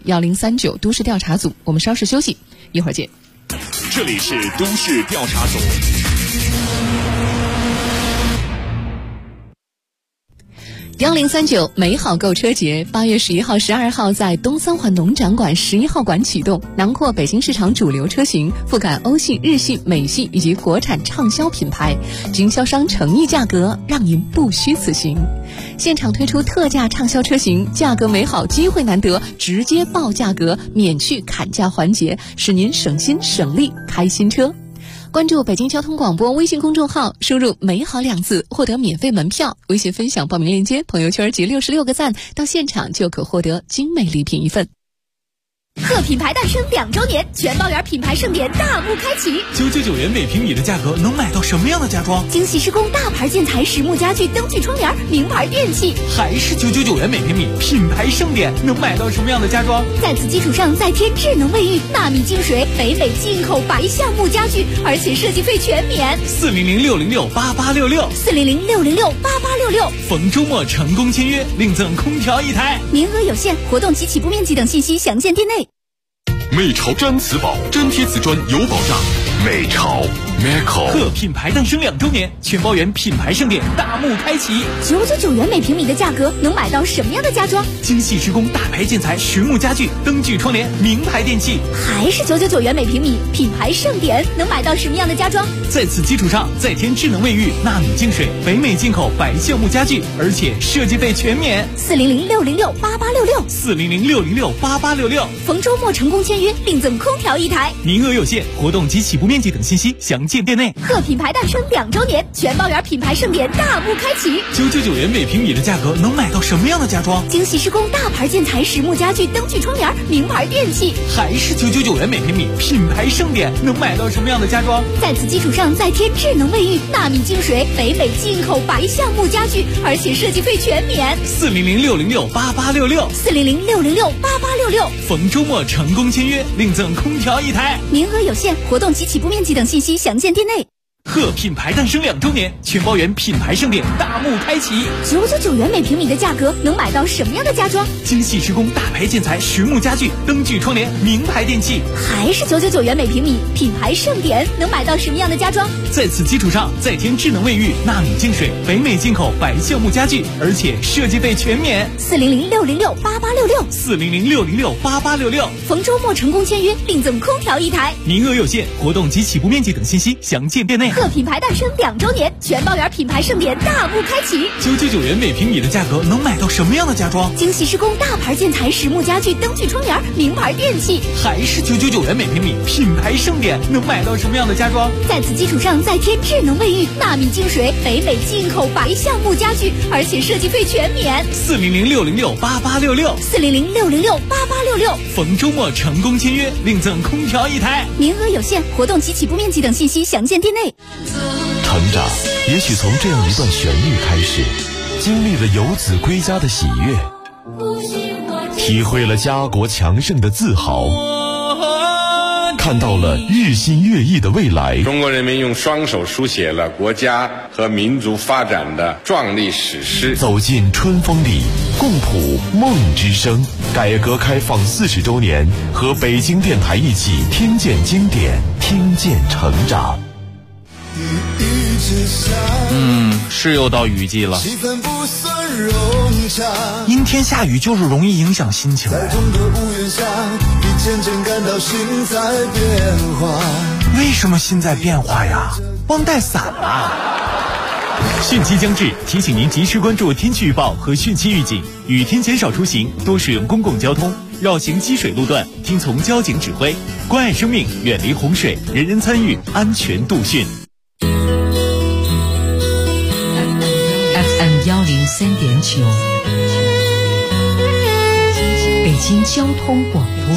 1039都市调查组，我们稍事休息，一会儿见。 这里是都市调查组。 1039美好购车节8月11号、12号在东三环农展馆11号馆启动，囊括北京市场主流车型，覆盖欧系、日系、美系以及国产畅销品牌，经销商诚意价格，让您不虚此行。现场推出特价畅销车型，价格美好，机会难得，直接报价格，免去砍价环节，使您省心省力开新车。关注北京交通广播微信公众号，输入美好2字获得免费门票，微信分享报名链接，朋友圈及66个赞，到现场就可获得精美礼品1份。 贺品牌诞生2周年，全包圆品牌盛典大幕开启。 999元每平米的价格能买到什么样的家装？ 精细施工大牌建材、实木家具、灯具窗帘、名牌电器。 还是999元每平米，品牌盛典能买到什么样的家装？ 在此基础上再添智能卫浴、纳米净水、北美进口白橡木家具，而且设计费全免。 400-606-8866 400-606-8866。 逢周末成功签约，另赠空调1台， 名额有限，活动及起步面积等信息详见店内。 美潮毡瓷宝，粘贴瓷砖有保障。美潮 Meco 贺品牌诞生2周年，全包圆品牌盛典大幕开启。 999元每平米的价格，能买到什么样的家装？ 精细施工大牌建材、实木家具、灯具窗帘、名牌电器。 还是999元每平米，品牌盛典能买到什么样的家装？ 在此基础上再添智能卫浴、纳米净水、北美进口白橡木家具，而且设计费全免。 400-606-8866 400-606-8866。 逢周末成功签约，另赠空调1台， 名额有限，活动及起步面积等信息详见店内。 贺品牌诞生2周年，全包圆品牌盛典大幕开启。 999元每平米的价格，能买到什么样的家装？ 精细施工大牌建材、实木家具、灯具窗帘、名牌电器。 还是999元每平米，品牌盛典能买到什么样的家装？ 在此基础上再添智能卫浴、纳米净水、北美进口白橡木家具，而且设计费全免。 400-606-8866 400-606-8866。 逢周末成功签约，另赠空调1台， 名额有限，活动及起步面积等信息详见店内。 贺品牌诞生2周年，全包圆品牌盛典大幕开启。 999元每平米的价格，能买到什么样的家装？ 精细施工大牌建材、实木家具、灯具窗帘、名牌电器。 还是999元每平米，品牌盛典能买到什么样的家装？ 在此基础上再添智能卫浴、纳米净水、北美进口白橡木家具，而且设计费全免。 400-606-8866 400-606-8866。 逢周末成功签约，另赠空调1台， 名额有限，活动及起步面积等信息详见店内。 各品牌诞生2周年，全包园品牌盛典大幕开启。 999元每平米的价格能买到什么样的家装？ 精细施工大牌建材、实木家具、灯具窗帘、名牌电器， 还是999元每平米，品牌盛典能买到什么样的家装？ 在此基础上再添智能卫浴、纳米净水、北美进口白橡木家具，而且设计费全免。 400-606-8866，400-606-8866，逢周末成功签约，另赠空调1台， 名额有限，活动及起步面积等信息详见店内。 成长也许从这样一段旋律开始，经历了游子归家的喜悦，体会了家国强盛的自豪，看到了日新月异的未来。 中国人民用双手书写了国家和民族发展的壮丽史诗。 走进春风里，共谱梦之声。改革开放40周年，和北京电台一起听见经典，听见成长。 是又到雨季了，阴天下雨就是容易影响心情。为什么心在变化呀？忘带伞了。汛期将至，提醒您及时关注天气预报和汛期预警，雨天减少出行，多使用公共交通，绕行积水路段，听从交警指挥，关爱生命，远离洪水，人人参与，安全度汛。 FM 103.9，北京交通广播，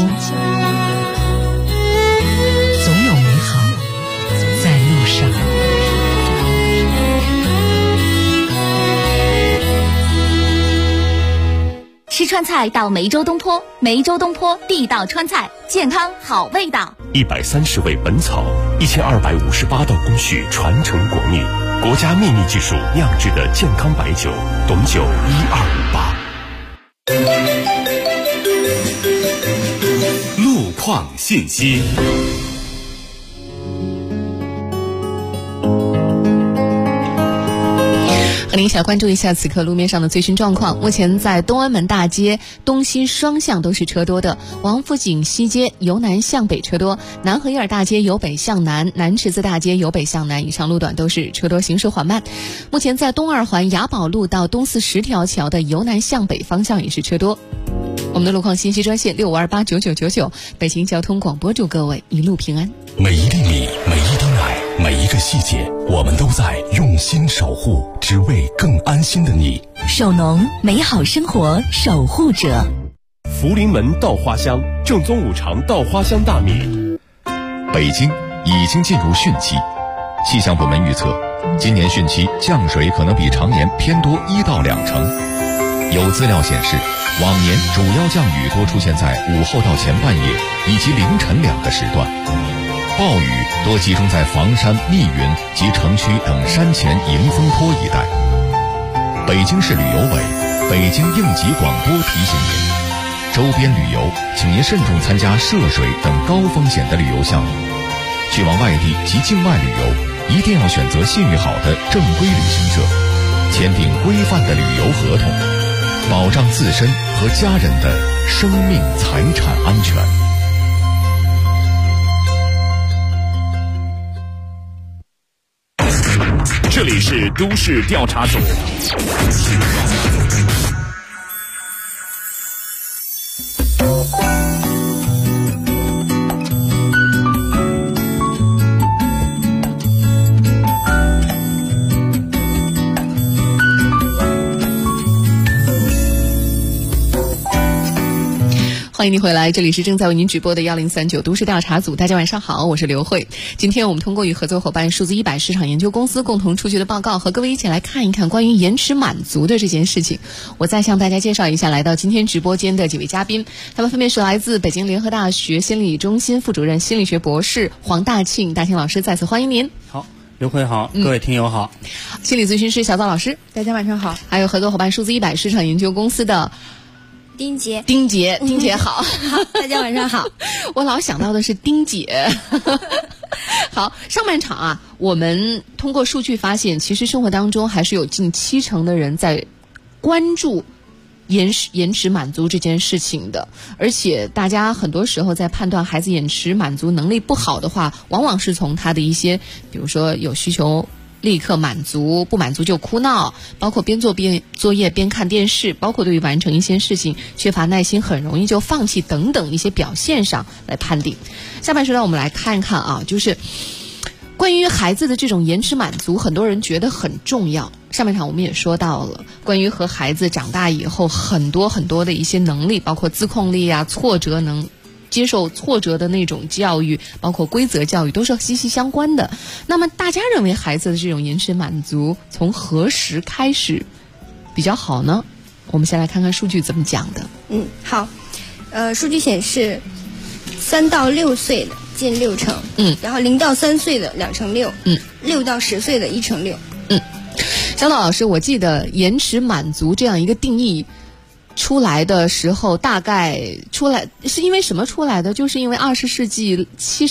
总有美好在路上。 吃川菜到梅州东坡，梅州东坡地道川菜，健康好味道。 130味本草，1258道工序传承国秘，国家秘密技术酿制的健康白酒，董酒1258。 路况信息。 和您一起来关注一下此刻路面上的最新状况。目前在东安门大街东西双向都是车多的，王府井西街由南向北车多，南河伊尔大街由北向南，南池子大街由北向南，以上路段都是车多，行驶缓慢。目前在东二环雅宝路到东四十条桥的由南向北方向也是车多。我们的路况信息专线65289999，北京交通广播，祝各位一路平安。 每一粒米，每一滴奶，每一个细节，我们都在用心守护，只为更安心的你。 守农，美好生活守护者。 福临门稻花香，正宗五常稻花香大米。 北京已经进入汛期，气象部门预测，今年汛期降水可能比常年偏多1到2成。有资料显示，往年主要降雨多出现在午后到前半夜以及凌晨2个时段，暴雨多集中在房山、密云及城区等山前迎风坡一带。北京市旅游委、北京应急广播提醒您，周边旅游请您慎重参加涉水等高风险的旅游项目。去往外地及境外旅游，一定要选择信誉好的正规旅行社，签订规范的旅游合同，保障自身和家人的生命财产安全。 这里是都市调查组。 欢迎您回来，这里是正在为您直播的1039都市调查组。大家晚上好，我是刘慧。今天我们通过与合作伙伴数字100市场研究公司共同出具的报告，和各位一起来看一看关于延迟满足的这件事情。我再向大家介绍一下来到今天直播间的几位嘉宾，他们分别是来自北京联合大学心理中心副主任、心理学博士黄大庆大庆老师，再次欢迎您。 好，刘慧好，各位听友好。 心理咨询师小赵老师， 大家晚上好。 还有合作伙伴数字100市场研究公司的丁姐好， 大家晚上好。 我老想到的是丁姐。好，上半场啊，我们通过数据发现，其实生活当中还是有近70%的人在关注延迟满足这件事情的，而且大家很多时候在判断孩子延迟满足能力不好的话，往往是从他的一些，比如说有需求立刻满足，不满足就哭闹，包括边做作业边看电视，包括对于完成一些事情缺乏耐心，很容易就放弃等等一些表现上来判定。下半时段我们来看一看啊，就是关于孩子的这种延迟满足，很多人觉得很重要。上半场我们也说到了，关于和孩子长大以后很多的一些能力，包括自控力啊、挫折接受挫折的那种教育，包括规则教育，都是息息相关的。那么大家认为孩子的这种延迟满足从何时开始比较好呢？我们先来看看数据怎么讲的。 好，数据显示3到6岁的近60%，然后0到3岁的2.6%，6到10岁的1.6%。 小岛老师，我记得延迟满足这样一个定义出来的时候，大概出来是因为什么出来的？就是因为上个世纪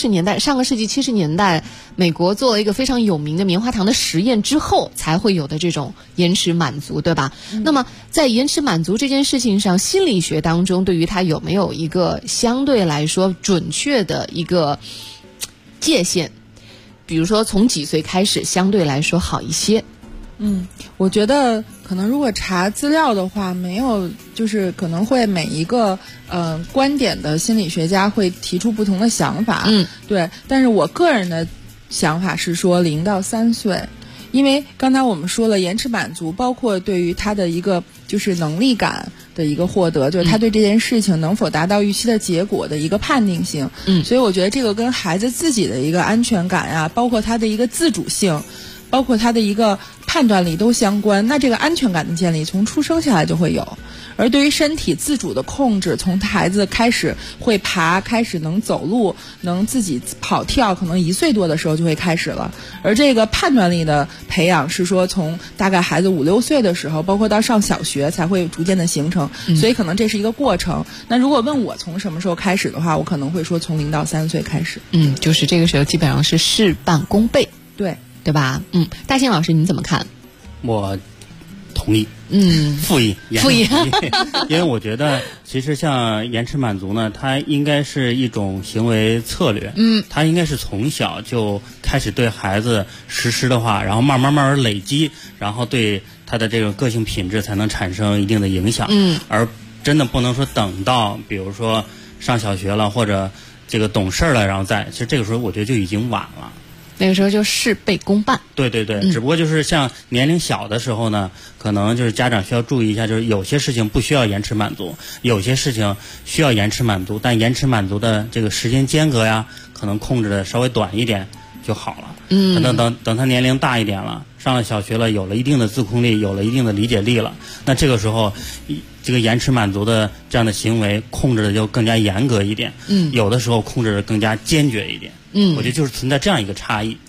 70年代，美国做了一个非常有名的棉花糖的实验之后，才会有的这种延迟满足，对吧？那么在延迟满足这件事情上，心理学当中对于它有没有一个相对来说准确的一个界限？比如说从几岁开始相对来说好一些？ 我觉得可能如果查资料的话，没有，就是可能会每一个观点的心理学家会提出不同的想法。对，但是我个人的想法是说0到3岁，因为刚才我们说了，延迟满足包括对于他的一个就是能力感的一个获得，就是他对这件事情能否达到预期的结果的一个判定性。所以我觉得这个跟孩子自己的一个安全感呀，包括他的一个自主性，包括他的一个判断力都相关。那这个安全感的建立从出生下来就会有，而对于身体自主的控制，从孩子开始会爬，开始能走路，能自己跑跳，可能1岁多的时候就会开始了。而这个判断力的培养是说从大概孩子5、6岁的时候，包括到上小学才会逐渐的形成，所以可能这是一个过程。那如果问我从什么时候开始的话，我可能会说从0到3岁开始。 就是这个时候基本上是事半功倍。对吧？大庆老师你怎么看？ 我同意。复议。因为我觉得其实像延迟满足呢，它应该是一种行为策略。它应该是从小就开始对孩子实施的话，然后慢慢累积，然后对他的这种个性品质才能产生一定的影响。而真的不能说等到比如说上小学了或者这个懂事了，然后其实这个时候我觉得就已经晚了。 那个时候就事倍功半。 对，只不过就是像年龄小的时候呢，可能就是家长需要注意一下，就是有些事情不需要延迟满足，有些事情需要延迟满足，但延迟满足的这个时间间隔呀，可能控制的稍微短一点就好了。等他年龄大一点了，上了小学了，有了一定的自控力，有了一定的理解力了，那这个时候这个延迟满足的这样的行为控制的就更加严格一点。有的时候控制的更加坚决一点。我觉得就是存在这样一个差异。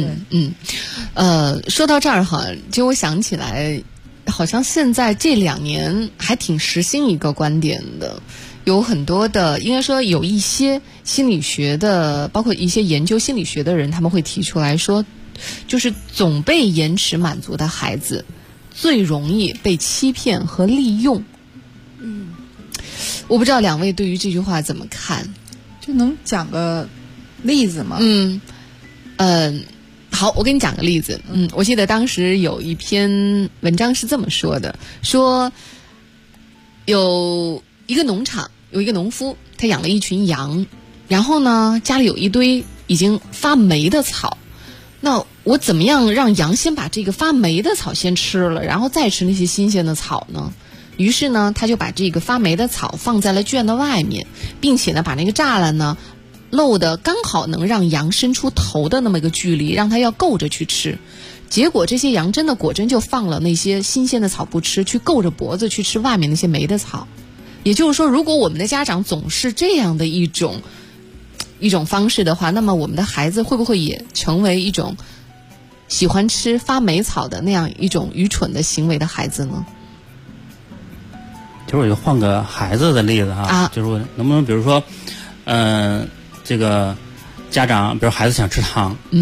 说到这儿哈，就我想起来，好像现在这2年还挺时兴一个观点的，有很多的，应该说有一些心理学的，包括一些研究心理学的人，他们会提出来说，就是总被延迟满足的孩子最容易被欺骗和利用。我不知道2位对于这句话怎么看？ 就能讲个例子吗？ 好，我给你讲个例子。我记得当时有一篇文章是这么说的，说有一个农场，有一个农夫，他养了一群羊，然后呢家里有一堆已经发霉的草，那我怎么样让羊先把这个发霉的草先吃了，然后再吃那些新鲜的草呢？于是呢他就把这个发霉的草放在了圈的外面，并且呢把那个栅栏呢漏的刚好能让羊伸出头的那么一个距离，让它要够着去吃。结果这些羊真的果真就放了那些新鲜的草不吃，去够着脖子去吃外面那些霉的草。也就是说，如果我们的家长总是这样的一种方式的话，那么我们的孩子会不会也成为一种喜欢吃发霉草的那样一种愚蠢的行为的孩子呢？ 其实我就换个孩子的例子哈，就是我能不能比如说这个家长比如孩子想吃糖，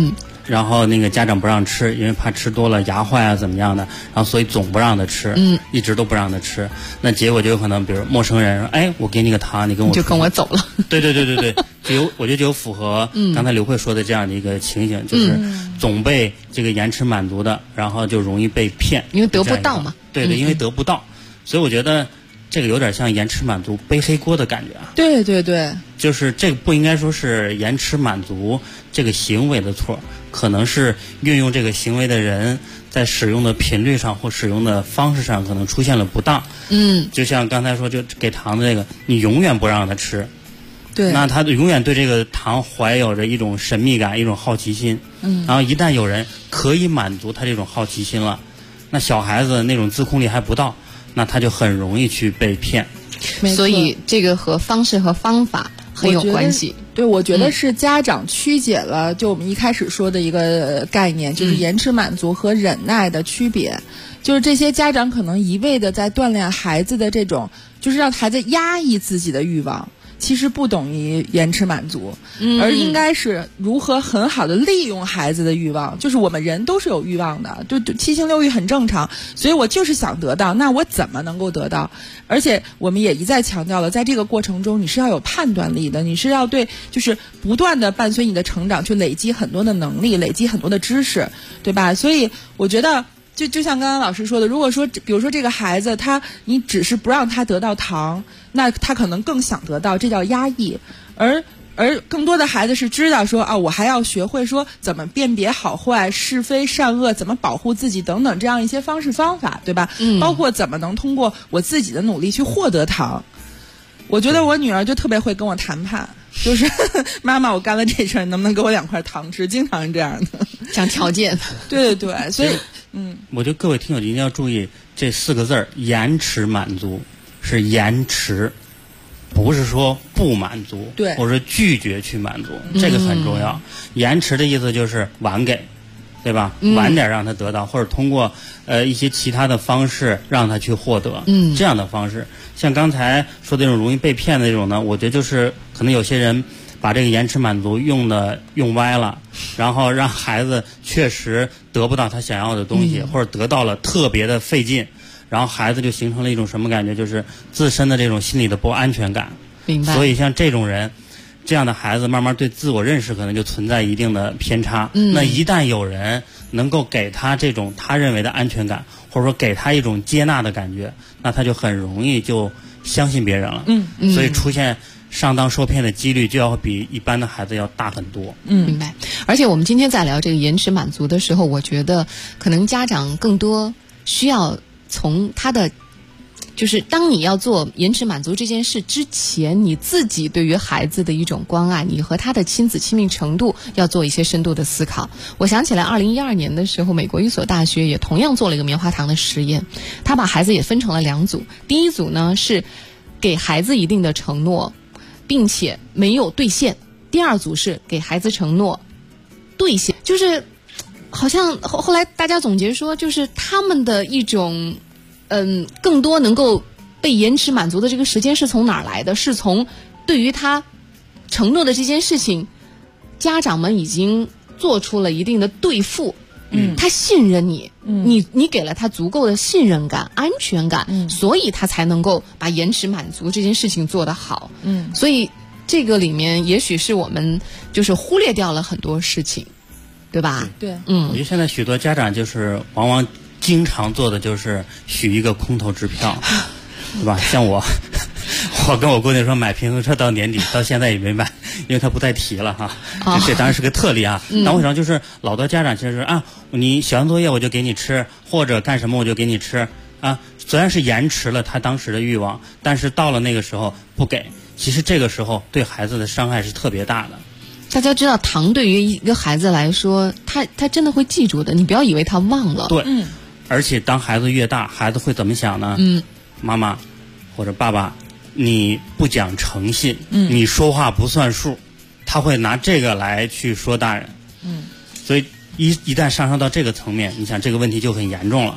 然后那个家长不让吃，因为怕吃多了牙坏啊怎么样的，然后所以总不让他吃，一直都不让他吃。那结果就有可能，比如陌生人说，哎，我给你个糖，你跟我就跟我走了。 对，我觉得就有符合刚才刘慧说的这样的一个情形，就是总被这个延迟满足的，然后就容易被骗， 因为得不到嘛。 对，因为得不到，所以我觉得这个有点像延迟满足背黑锅的感觉啊。 对， 就是这个不应该说是延迟满足这个行为的错，可能是运用这个行为的人在使用的频率上或使用的方式上可能出现了不当。就像刚才说，就给糖的这个，你永远不让他吃。 对， 那他永远对这个糖怀有着一种神秘感，一种好奇心。然后一旦有人可以满足他这种好奇心了，那小孩子那种自控力还不到，那他就很容易去被骗。 所以这个和方式和方法很有关系。 对，我觉得是家长曲解了就我们一开始说的一个概念，就是延迟满足和忍耐的区别。就是这些家长可能一味的在锻炼孩子的这种，就是让孩子压抑自己的欲望，其实不等于延迟满足，而应该是如何很好的利用孩子的欲望。就是我们人都是有欲望的，就七情六欲很正常，所以我就是想得到，那我怎么能够得到？而且我们也一再强调了，在这个过程中你是要有判断力的，你是要对就是不断的伴随你的成长去累积很多的能力，累积很多的知识，对吧？所以我觉得就像刚刚老师说的，如果说比如说这个孩子你只是不让他得到糖，那他可能更想得到，这叫压抑。而更多的孩子是知道说啊，我还要学会说怎么辨别好坏、是非善恶，怎么保护自己等等这样一些方式方法，对吧？包括怎么能通过我自己的努力去获得糖。我觉得我女儿就特别会跟我谈判，就是妈妈，我干了这事儿，能不能给我2块糖吃？经常是这样的， 讲条件。 对，所以我觉得各位听友一定要注意这4个字儿：延迟满足，是延迟，不是说不满足， 对， 或者说拒绝去满足，这个很重要。延迟的意思就是晚给，对吧？晚点让他得到，或者通过一些其他的方式让他去获得。这样的方式，像刚才说的这种容易被骗的这种呢，我觉得就是可能有些人把这个延迟满足用歪了，然后让孩子确实得不到他想要的东西，或者得到了特别的费劲，然后孩子就形成了一种什么感觉，就是自身的这种心理的不安全感。 明白。 所以像这种人，这样的孩子慢慢对自我认识可能就存在一定的偏差。那一旦有人能够给他这种他认为的安全感，或者说给他一种接纳的感觉，那他就很容易就相信别人了。所以出现上当受骗的几率就要比一般的孩子要大很多。 明白。而且我们今天在聊这个延迟满足的时候，我觉得可能家长更多需要从他的，就是当你要做延迟满足这件事之前，你自己对于孩子的一种关爱，你和他的亲子亲密程度要做一些深度的思考。我想起来2012年的时候，美国一所大学也同样做了一个棉花糖的实验，他把孩子也分成了2组，第一组呢是给孩子一定的承诺并且没有兑现，第2组是给孩子承诺兑现。就是好像后来大家总结说，就是他们的一种更多能够被延迟满足的这个时间是从哪儿来的？是从对于他承诺的这件事情，家长们已经做出了一定的兑付。他信任你，你给了他足够的信任感、安全感，所以他才能够把延迟满足这件事情做得好。所以这个里面也许是我们就是忽略掉了很多事情，对吧？ 对， 我觉得现在许多家长就是往往经常做的就是许一个空头支票，对吧？像我跟我姑娘说买平衡车到年底，到现在也没买，因为她不再提了哈。这当然是个特例啊。但我想就是老多家长其实啊，你写完作业我就给你吃，或者干什么我就给你吃啊。虽然是延迟了他当时的欲望，但是到了那个时候不给，其实这个时候对孩子的伤害是特别大的。 大家知道糖对于一个孩子来说，他真的会记住的，你不要以为他忘了。 对，而且当孩子越大，孩子会怎么想呢？妈妈或者爸爸，你不讲诚信，你说话不算数，他会拿这个来去说大人。所以一旦上升到这个层面，你想这个问题就很严重了。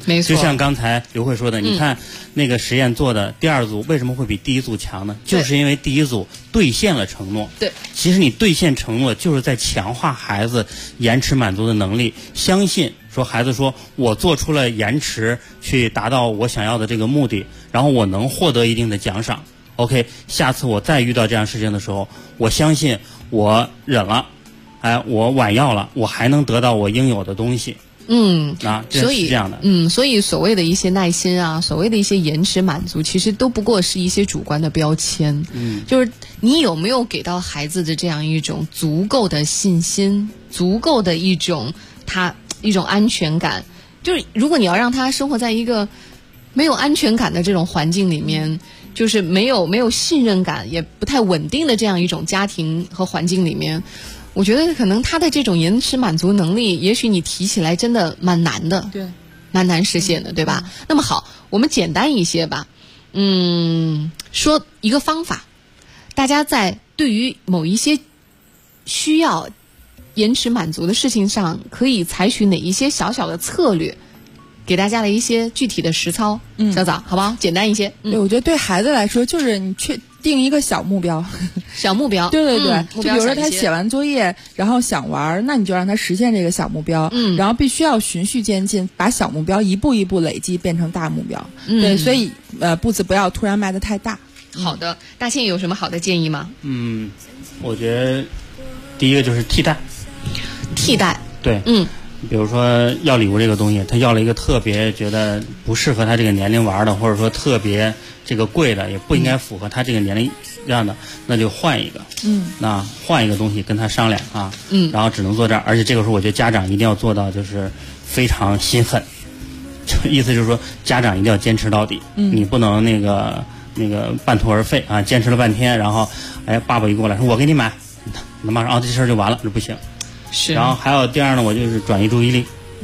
没错。 就像刚才刘慧说的，你看那个实验做的第2组为什么会比第1组强呢？就是因为第1组兑现了承诺。 对， 其实你兑现承诺就是在强化孩子延迟满足的能力，相信说孩子说我做出了延迟去达到我想要的这个目的，然后我能获得一定的奖赏。OK， 下次我再遇到这样事情的时候，我相信我忍了，我晚要了，我还能得到我应有的东西。 所以这样的， 所以所谓的一些耐心啊，所谓的一些延迟满足，其实都不过是一些主观的标签。就是你有没有给到孩子的这样一种足够的信心，足够的一种安全感。就是如果你要让他生活在一个没有安全感的这种环境里面，就是没有信任感，也不太稳定的这样一种家庭和环境里面，我觉得可能他的这种延迟满足能力，也许你提起来真的蛮难的， 对， 蛮难实现的，对吧？那么好，我们简单一些吧，说一个方法，大家在对于某一些需要延迟满足的事情上，可以采取哪一些小小的策略？给大家的一些具体的实操，小枣，好不好？简单一些。 对，我觉得对孩子来说，就是你定一个小目标， 小目标。 对，就比如说他写完作业，然后想玩，那你就让他实现这个小目标，然后必须要循序渐进，把小目标一步一步累积变成大目标。对，所以步子不要突然迈得太大。 好的，大庆有什么好的建议吗？ 我觉得第一个就是替代。对，比如说要礼物这个东西，他要了一个特别觉得不适合他这个年龄玩的，或者说特别这个贵的，也不应该符合他这个年龄这样的，那就换一个。那换一个东西跟他商量啊。然后只能做这儿，而且这个时候我觉得家长一定要做到就是非常心狠，就意思就是说家长一定要坚持到底。你不能那个半途而废啊，坚持了半天，然后爸爸一过来说我给你买，那马上这事儿就完了，这不行。 是。 然后还有第二呢，我就是转移注意力。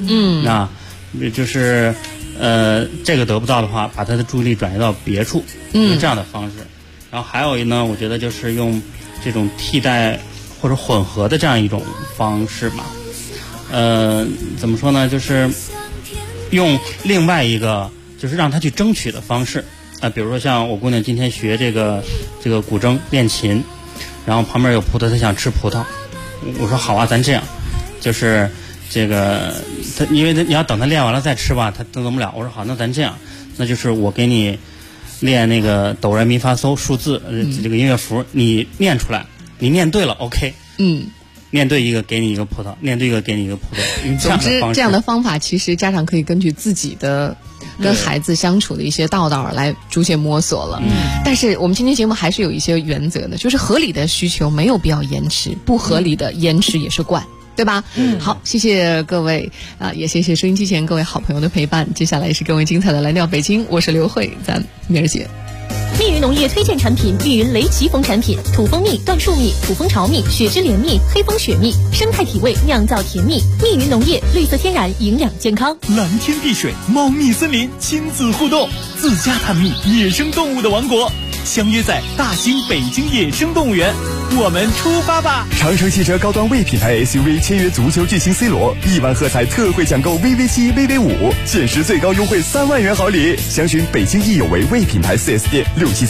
就是这个得不到的话，把他的注意力转移到别处，用这样的方式。然后还有一呢，我觉得就是用这种替代或者混合的这样一种方式吧。怎么说呢？就是用另外一个就是让他去争取的方式。比如说像我姑娘今天学这个古筝练琴，然后旁边有葡萄，她想吃葡萄。我说好啊，咱这样，就是这个他，因为你要等他练完了再吃吧，他等不了。我说好，那咱这样，那就是我给你练那个哆来咪发嗦数字这个音乐符，你念出来，你念对了 OK，念对一个给你一个葡萄，念对一个给你一个葡萄。 总之，这样的方法其实家长可以根据自己的跟孩子相处的一些道来逐渐摸索了。但是我们今天节目还是有一些原则的，就是合理的需求没有必要延迟，不合理的延迟也是惯，对吧？好，谢谢各位也谢谢收音机前各位好朋友的陪伴。接下来是更为精彩的来料北京，我是刘慧，咱明儿见。 密云农业推荐产品：密云雷奇蜂产品，土蜂蜜、椴树蜜、土蜂巢蜜、雪之莲蜜、黑蜂雪蜜，生态体味，酿造甜蜜。密云农业，绿色天然，营养健康。 蓝天碧水，猫蜜森林，亲子互动，自家探秘，野生动物的王国。相约在大兴北京野生动物园，我们出发吧！ 长城汽车高端 V 品牌 SUV 签约足球巨星 C 罗，1万喝彩特惠抢购 VV7、VV5，限时最高优惠3万元好礼。详询北京易有为 V 品牌 4S 店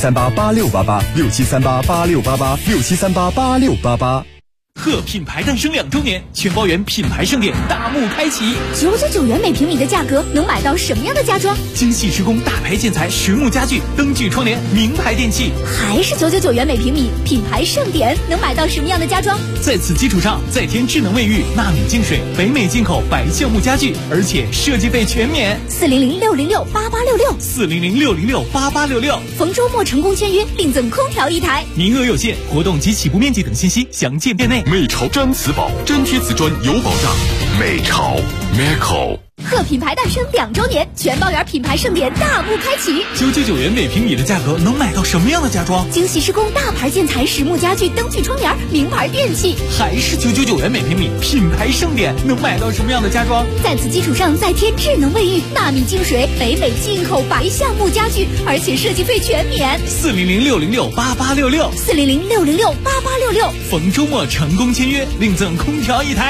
，67388688，67388688，67388688。 贺品牌诞生2周年，全包园品牌盛典大幕开启。 999元每平米的价格，能买到什么样的家装？ 精细施工，大牌建材，实木家具，灯具窗帘，名牌电器。 还是999元每平米，品牌盛典，能买到什么样的家装？ 在此基础上，再添智能卫浴、纳米净水、北美进口白橡木家具，而且设计费全免。 400-606-8866，400-606-8866。逢周末成功签约，另赠空调1台， 名额有限，活动及起步面积等信息详见店内。 美潮粘瓷宝，粘贴瓷砖有保障。美潮 Meco。 贺品牌诞生2周年，全包园品牌盛典大幕开启。 999元每平米的价格，能买到什么样的家装？ 精细施工，大牌建材，实木家具，灯具窗帘，名牌电器。 还是999元每平米，品牌盛典，能买到什么样的家装？ 在此基础上再添智能卫浴、纳米净水、北美进口白橡木家具，而且设计费全免。 400-606-8866， 400-606-8866。 逢周末成功签约，另赠空调1台。